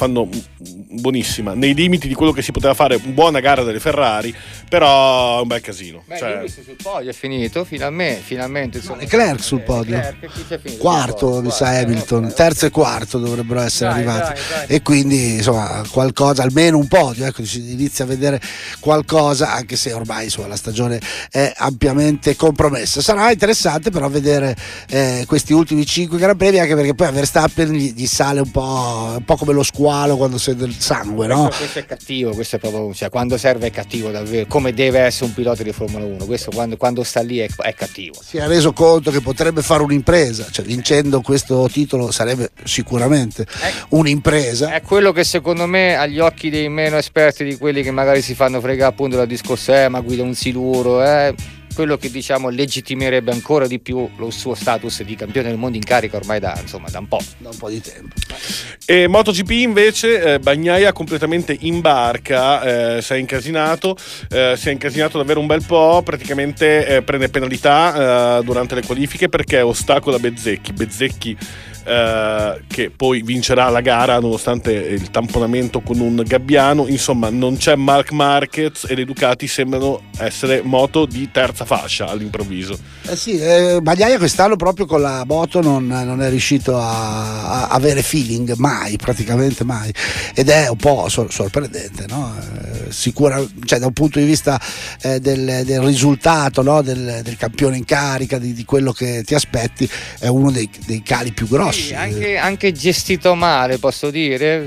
nei limiti di quello che si poteva fare, buona gara delle Ferrari, però è un bel casino. Lewis sul podio è finito, finalmente insomma. Leclerc sul podio, quarto mi sa Hamilton, terzo e quarto dovrebbero essere arrivati. Dai. E quindi insomma qualcosa, almeno un podio, ecco, si inizia a vedere qualcosa, anche se ormai insomma la stagione è ampiamente compromessa. Sarà interessante però vedere questi ultimi 5 Gran Premi, anche perché poi a Verstappen gli sale un po' come lo squalo quando sente sangue, no? Questo è cattivo, questo è proprio, cioè, quando serve è cattivo davvero, come deve essere un pilota di Formula 1. Questo quando sta lì è cattivo. Si è reso conto che potrebbe fare un'impresa, cioè vincendo questo titolo sarebbe sicuramente un'impresa. È quello che secondo me agli occhi dei meno esperti, di quelli che magari si fanno fregare appunto dal discorso ma guida un siluro, quello che diciamo legittimerebbe ancora di più lo suo status di campione del mondo in carica ormai da un po' di tempo. E MotoGP invece Bagnaia completamente in barca, si è incasinato davvero un bel po', praticamente prende penalità durante le qualifiche perché ostacola Bezzecchi che poi vincerà la gara nonostante il tamponamento con un gabbiano. Insomma, non c'è Marc Marquez e le Ducati sembrano essere moto di terza fascia all'improvviso. Bagnaia quest'anno proprio con la moto non è riuscito a avere feeling praticamente mai, ed è un po' sorprendente, no? Cioè da un punto di vista del risultato, no? del campione in carica, di quello che ti aspetti, è uno dei cali più grossi. Sì, anche gestito male, posso dire.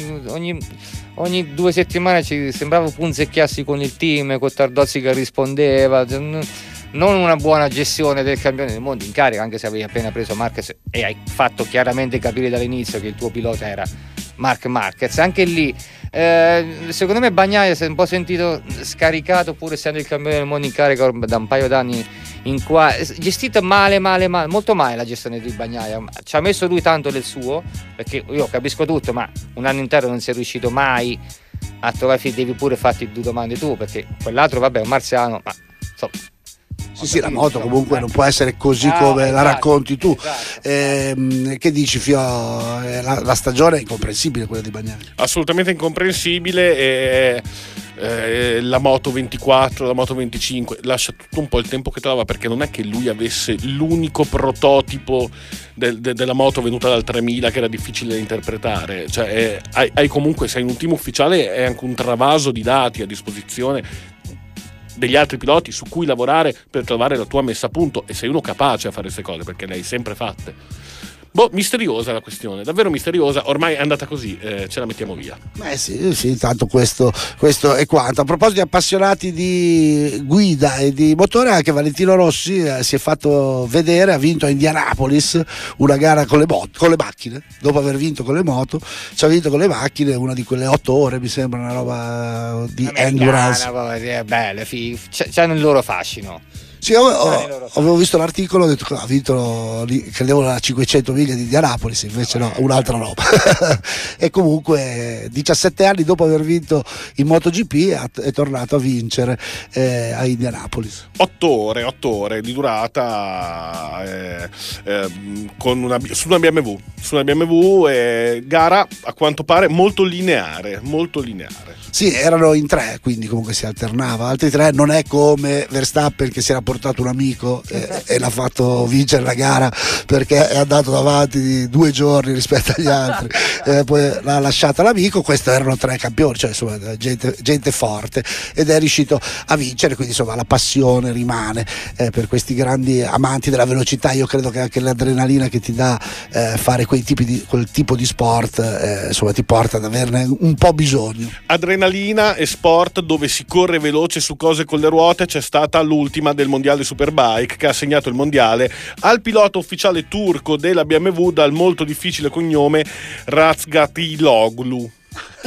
Ogni 2 settimane ci sembrava punzecchiarsi con il team, con Tardozzi che rispondeva. Non una buona gestione del campione del mondo in carica, anche se avevi appena preso Marquez e hai fatto chiaramente capire dall'inizio che il tuo pilota era Marc Marquez. Anche lì secondo me Bagnaia si è un po' sentito scaricato, pur essendo il campione del mondo in carica da un paio d'anni in qua, gestita male, molto male la gestione di Bagnaia. Ci ha messo lui tanto del suo, perché io capisco tutto, ma un anno intero non sei riuscito mai a trovare, devi pure farti 2 domande tu, perché quell'altro vabbè è un marziano, ma insomma. Sì, la moto comunque non può essere così come la racconti tu. Che dici, Fio? La stagione è incomprensibile, quella di Bagnaia. Assolutamente incomprensibile. La moto 24, la moto 25 lascia tutto un po' il tempo che trova, perché non è che lui avesse l'unico prototipo della moto venuta dal 3000 che era difficile da interpretare. Cioè hai comunque, sei in un team ufficiale, è anche un travaso di dati a disposizione degli altri piloti su cui lavorare per trovare la tua messa a punto, e sei uno capace a fare queste cose perché le hai sempre fatte. Misteriosa la questione, davvero misteriosa. Ormai è andata così, ce la mettiamo via. Sì, tanto questo è quanto. A proposito di appassionati di guida e di motore, anche Valentino Rossi si è fatto vedere, ha vinto a Indianapolis una gara con le macchine. Dopo aver vinto con le moto, ci ha vinto con le macchine, una di quelle 8 ore, mi sembra, una roba di endurance. Belle, c'hanno il loro fascino. Sì, avevo visto l'articolo, ho detto che ha vinto, credevo, la 500 miglia di Indianapolis, invece no, un'altra roba. E comunque 17 anni dopo aver vinto in MotoGP è tornato a vincere a Indianapolis. 8 ore di durata su una BMW, gara a quanto pare molto lineare. Sì, erano in 3, quindi comunque si alternava. Altri 3, non è come Verstappen che si era portato un amico e l'ha fatto vincere la gara, perché è andato davanti di 2 giorni rispetto agli altri, poi l'ha lasciata l'amico. Questi erano 3 campioni, cioè insomma gente forte, ed è riuscito a vincere. Quindi insomma la passione rimane per questi grandi amanti della velocità. Io credo che anche l'adrenalina che ti dà fare quel tipo di sport insomma ti porta ad averne un po' bisogno. Adrenalina e sport dove si corre veloce su cose con le ruote. C'è stata l'ultima del mondiale Superbike, che ha assegnato il mondiale al pilota ufficiale turco della BMW dal molto difficile cognome Razgatlıoğlu.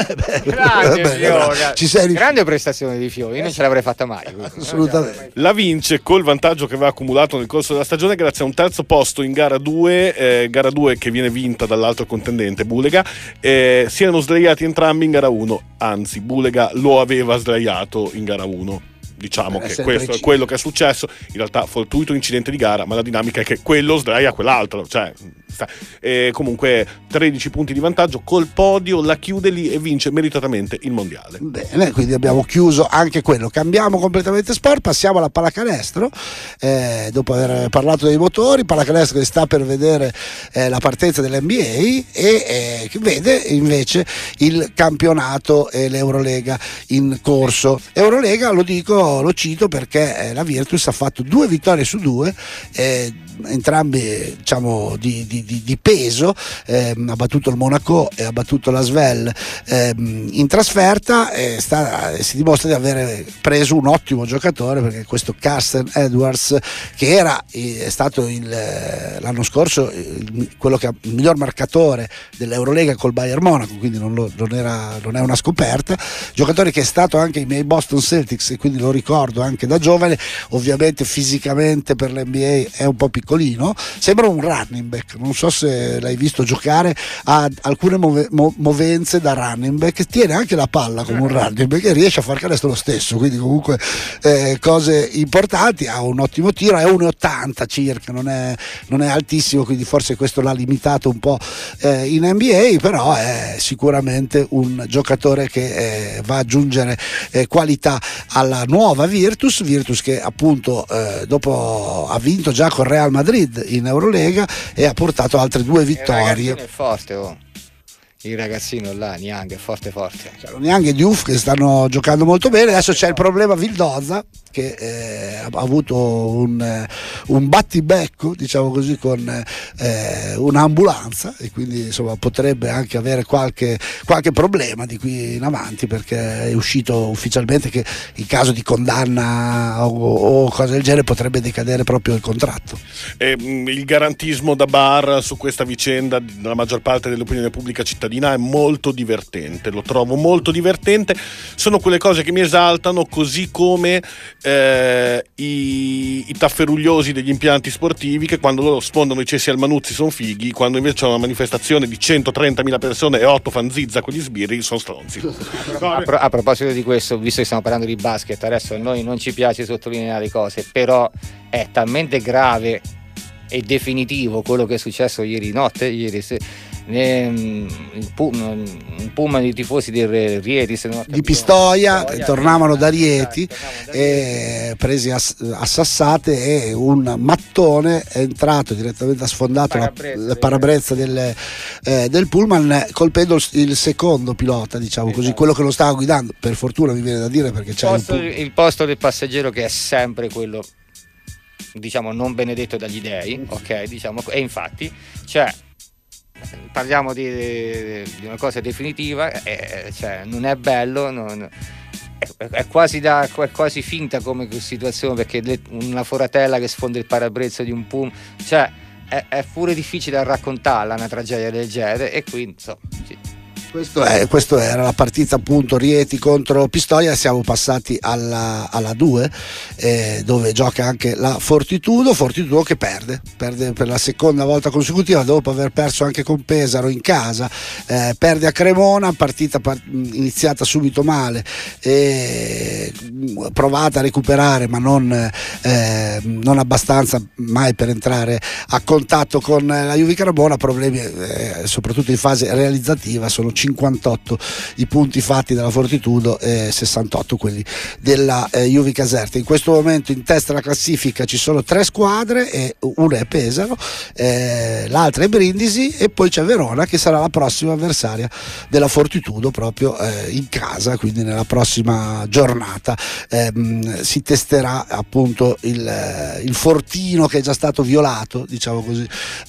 Grande prestazione di Fio, io non ce l'avrei fatta mai. Assolutamente. La vince col vantaggio che aveva accumulato nel corso della stagione grazie a un terzo posto in gara 2 che viene vinta dall'altro contendente, Bulega. Si erano sdraiati entrambi in gara 1, anzi Bulega lo aveva sdraiato in gara 1. Diciamo che questo è quello che è successo. In realtà fortuito incidente di gara, ma la dinamica è che quello sdraia quell'altro, cioè comunque 13 punti di vantaggio, col podio la chiude lì e vince meritatamente il mondiale. Bene, quindi abbiamo chiuso anche quello. Cambiamo completamente sport, passiamo alla pallacanestro. Dopo aver parlato dei motori, pallacanestro che sta per vedere la partenza dell'NBA e che vede invece il campionato e l'Eurolega in corso. Eurolega, lo dico io lo cito perché la Virtus ha fatto 2 vittorie su 2, entrambi diciamo di peso, ha battuto il Monaco e ha battuto la Svel in trasferta, si dimostra di avere preso un ottimo giocatore, perché questo Carsten Edwards, che è stato l'anno scorso quello che ha il miglior marcatore dell'Eurolega col Bayern Monaco, quindi non è una scoperta, giocatore che è stato anche ai miei Boston Celtics e quindi lo ricordo anche da giovane. Ovviamente fisicamente per l'NBA è un po' piccolino, sembra un running back, non so se l'hai visto giocare, ha alcune movenze da running back, tiene anche la palla come un running back e riesce a far canestro lo stesso, quindi comunque cose importanti. Ha un ottimo tiro, è 1,80 circa, non è altissimo, quindi forse questo l'ha limitato un po' in NBA, però è sicuramente un giocatore che va ad aggiungere qualità alla nuova Virtus che appunto dopo ha vinto già con Real Madrid in Eurolega e ha portato altre 2 vittorie. È forte, il ragazzino là, Niang, è forte. Cioè, Niang e Diouf che stanno giocando molto bene. Adesso c'è il problema Vildoza, che ha avuto un battibecco, diciamo così, con un'ambulanza, e quindi insomma potrebbe anche avere qualche problema di qui in avanti, perché è uscito ufficialmente che in caso di condanna o cose del genere potrebbe decadere proprio il contratto. Il garantismo da bar su questa vicenda della maggior parte dell'opinione pubblica cittadina è molto divertente, lo trovo molto divertente. Sono quelle cose che mi esaltano, così come i tafferugliosi degli impianti sportivi, che quando loro sfondano i cessi al Manuzzi sono fighi, quando invece c'è una manifestazione di 130.000 persone e 8 fanzizza con gli sbirri sono stronzi. A proposito di questo, visto che stiamo parlando di basket, adesso a noi non ci piace sottolineare cose, però è talmente grave e definitivo quello che è successo ieri un pullman di tifosi del Rieti di Pistoia tornavano da Rieti, presi a sassate, e un mattone è entrato direttamente, ha sfondato la parabrezza del pullman, colpendo il secondo pilota, diciamo così, quello che lo stava guidando. Per fortuna, mi viene da dire, perché c'è il posto del passeggero, che è sempre quello, diciamo, non benedetto dagli dei, ok, diciamo, e infatti parliamo di una cosa definitiva, cioè non è bello, è quasi finta come situazione, perché una foratella che sfonda il parabrezza di un pullman, cioè è pure difficile da raccontarla una tragedia del genere, e quindi insomma, sì. Questo era la partita, appunto, Rieti contro Pistoia. Siamo passati alla 2, dove gioca anche la Fortitudo che perde per la seconda volta consecutiva, dopo aver perso anche con Pesaro in casa. Perde a Cremona, partita iniziata subito male, provata a recuperare, ma non abbastanza mai per entrare a contatto con la Juve Cremona. Problemi soprattutto in fase realizzativa, sono 58 i punti fatti dalla Fortitudo e 68 quelli della Juve Caserta. In questo momento in testa alla classifica ci sono 3 squadre, e una è Pesaro, l'altra è Brindisi, e poi c'è Verona, che sarà la prossima avversaria della Fortitudo proprio in casa, quindi nella prossima giornata si testerà appunto il fortino che è già stato violato, diciamo così,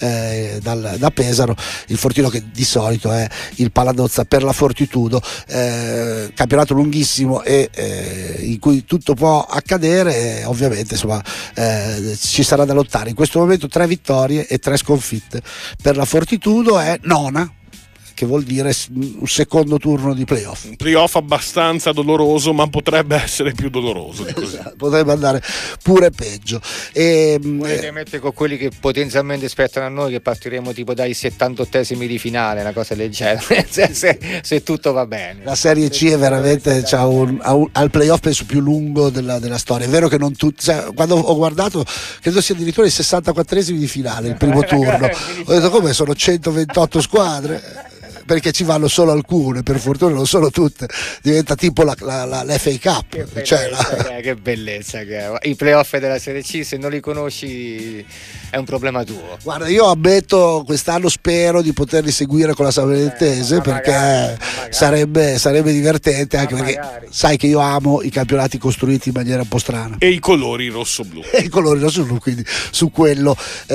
da Pesaro, il fortino che di solito è il Paladozza per la Fortitudo. Campionato lunghissimo e in cui tutto può accadere, ovviamente, insomma, ci sarà da lottare. In questo momento 3 vittorie e 3 sconfitte per la Fortitudo, è nona, che vuol dire un secondo turno di playoff. Un playoff abbastanza doloroso, ma potrebbe essere più doloroso di così. Potrebbe andare pure peggio. Volete mettere con quelli che potenzialmente aspettano a noi, che partiremo tipo dai 78esimi di finale, una cosa del genere, se tutto va bene. La Serie C è veramente al playoff penso più lungo della storia. È vero che non tutti, quando ho guardato, credo sia addirittura i 64esimi di finale, il primo turno, ho detto come sono 128 squadre. perché ci vanno solo alcune, per fortuna non sono tutte, diventa tipo l'FA Cup. Che bellezza che è. I playoff della Serie C, se non li conosci è un problema tuo. Guarda, io ammetto, quest'anno spero di poterli seguire con la Salernitese, perché sarebbe divertente, anche perché sai che io amo i campionati costruiti in maniera un po' strana. E i colori rosso-blu. Quindi su quello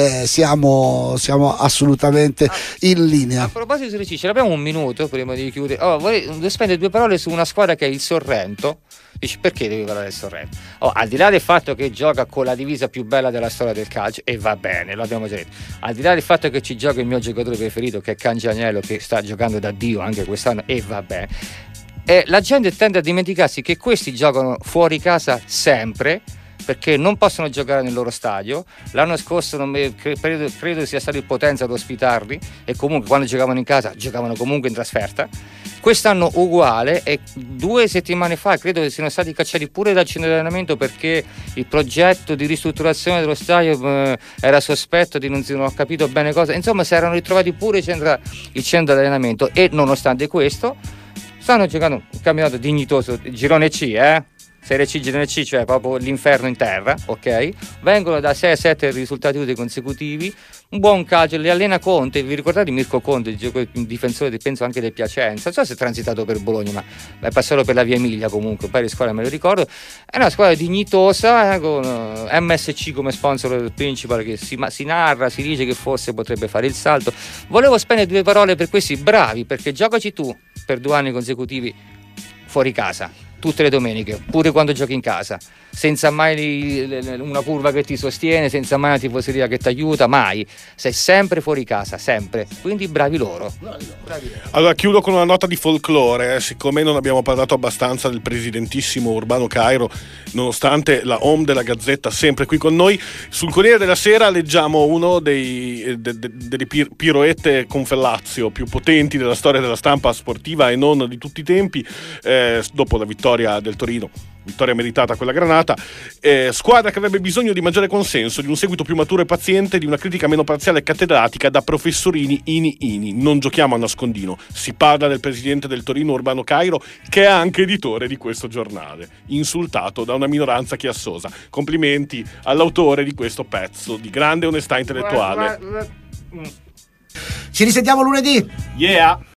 siamo assolutamente in linea. A proposito di Serie C, ce l'abbiamo un minuto prima di chiudere. Vorrei spendere 2 parole su una squadra che è il Sorrento. Dici, perché devi parlare del Sorrento? Al di là del fatto che gioca con la divisa più bella della storia del calcio, e va bene, lo abbiamo già detto, al di là del fatto che ci gioca il mio giocatore preferito, che è Cangianiello, che sta giocando da Dio anche quest'anno, e va bene, la gente tende a dimenticarsi che questi giocano fuori casa sempre, perché non possono giocare nel loro stadio. L'anno scorso credo sia stato il Potenza ad ospitarli, e comunque quando giocavano in casa giocavano comunque in trasferta. Quest'anno uguale, e 2 settimane fa credo che siano stati cacciati pure dal centro di allenamento perché il progetto di ristrutturazione dello stadio era sospetto di non ho capito bene cosa, insomma si erano ritrovati pure il centro di allenamento, e nonostante questo stanno giocando un campionato dignitoso, girone C, Serie C, girone C, cioè proprio l'inferno in terra, ok? Vengono da 6-7 risultati utili consecutivi, un buon calcio, li allena Conte. Vi ricordate Mirko Conte, il difensore penso anche del Piacenza, non so se è transitato per Bologna, ma è passato per la Via Emilia comunque, poi le squadre me lo ricordo. È una squadra dignitosa, con MSC come sponsor principale, che si narra, si dice che forse potrebbe fare il salto. Volevo spendere 2 parole per questi bravi, perché giocaci tu per 2 anni consecutivi fuori casa, tutte le domeniche, pure quando giochi in casa, senza mai una curva che ti sostiene, senza mai una tifoseria che ti aiuta, mai, sei sempre fuori casa, sempre, quindi bravi loro. Allora chiudo con una nota di folklore, siccome non abbiamo parlato abbastanza del presidentissimo Urbano Cairo, nonostante la home della Gazzetta sempre qui con noi. Sul Corriere della Sera leggiamo uno delle piroette con Fellazio più potenti della storia della stampa sportiva e non di tutti i tempi, dopo la vittoria del Torino, vittoria meritata quella granata, squadra che avrebbe bisogno di maggiore consenso, di un seguito più maturo e paziente, di una critica meno parziale e cattedratica da professorini ini. Non giochiamo a nascondino, si parla del presidente del Torino Urbano Cairo, che è anche editore di questo giornale, insultato da una minoranza chiassosa. Complimenti all'autore di questo pezzo di grande onestà intellettuale. Ci risentiamo lunedì. Yeah.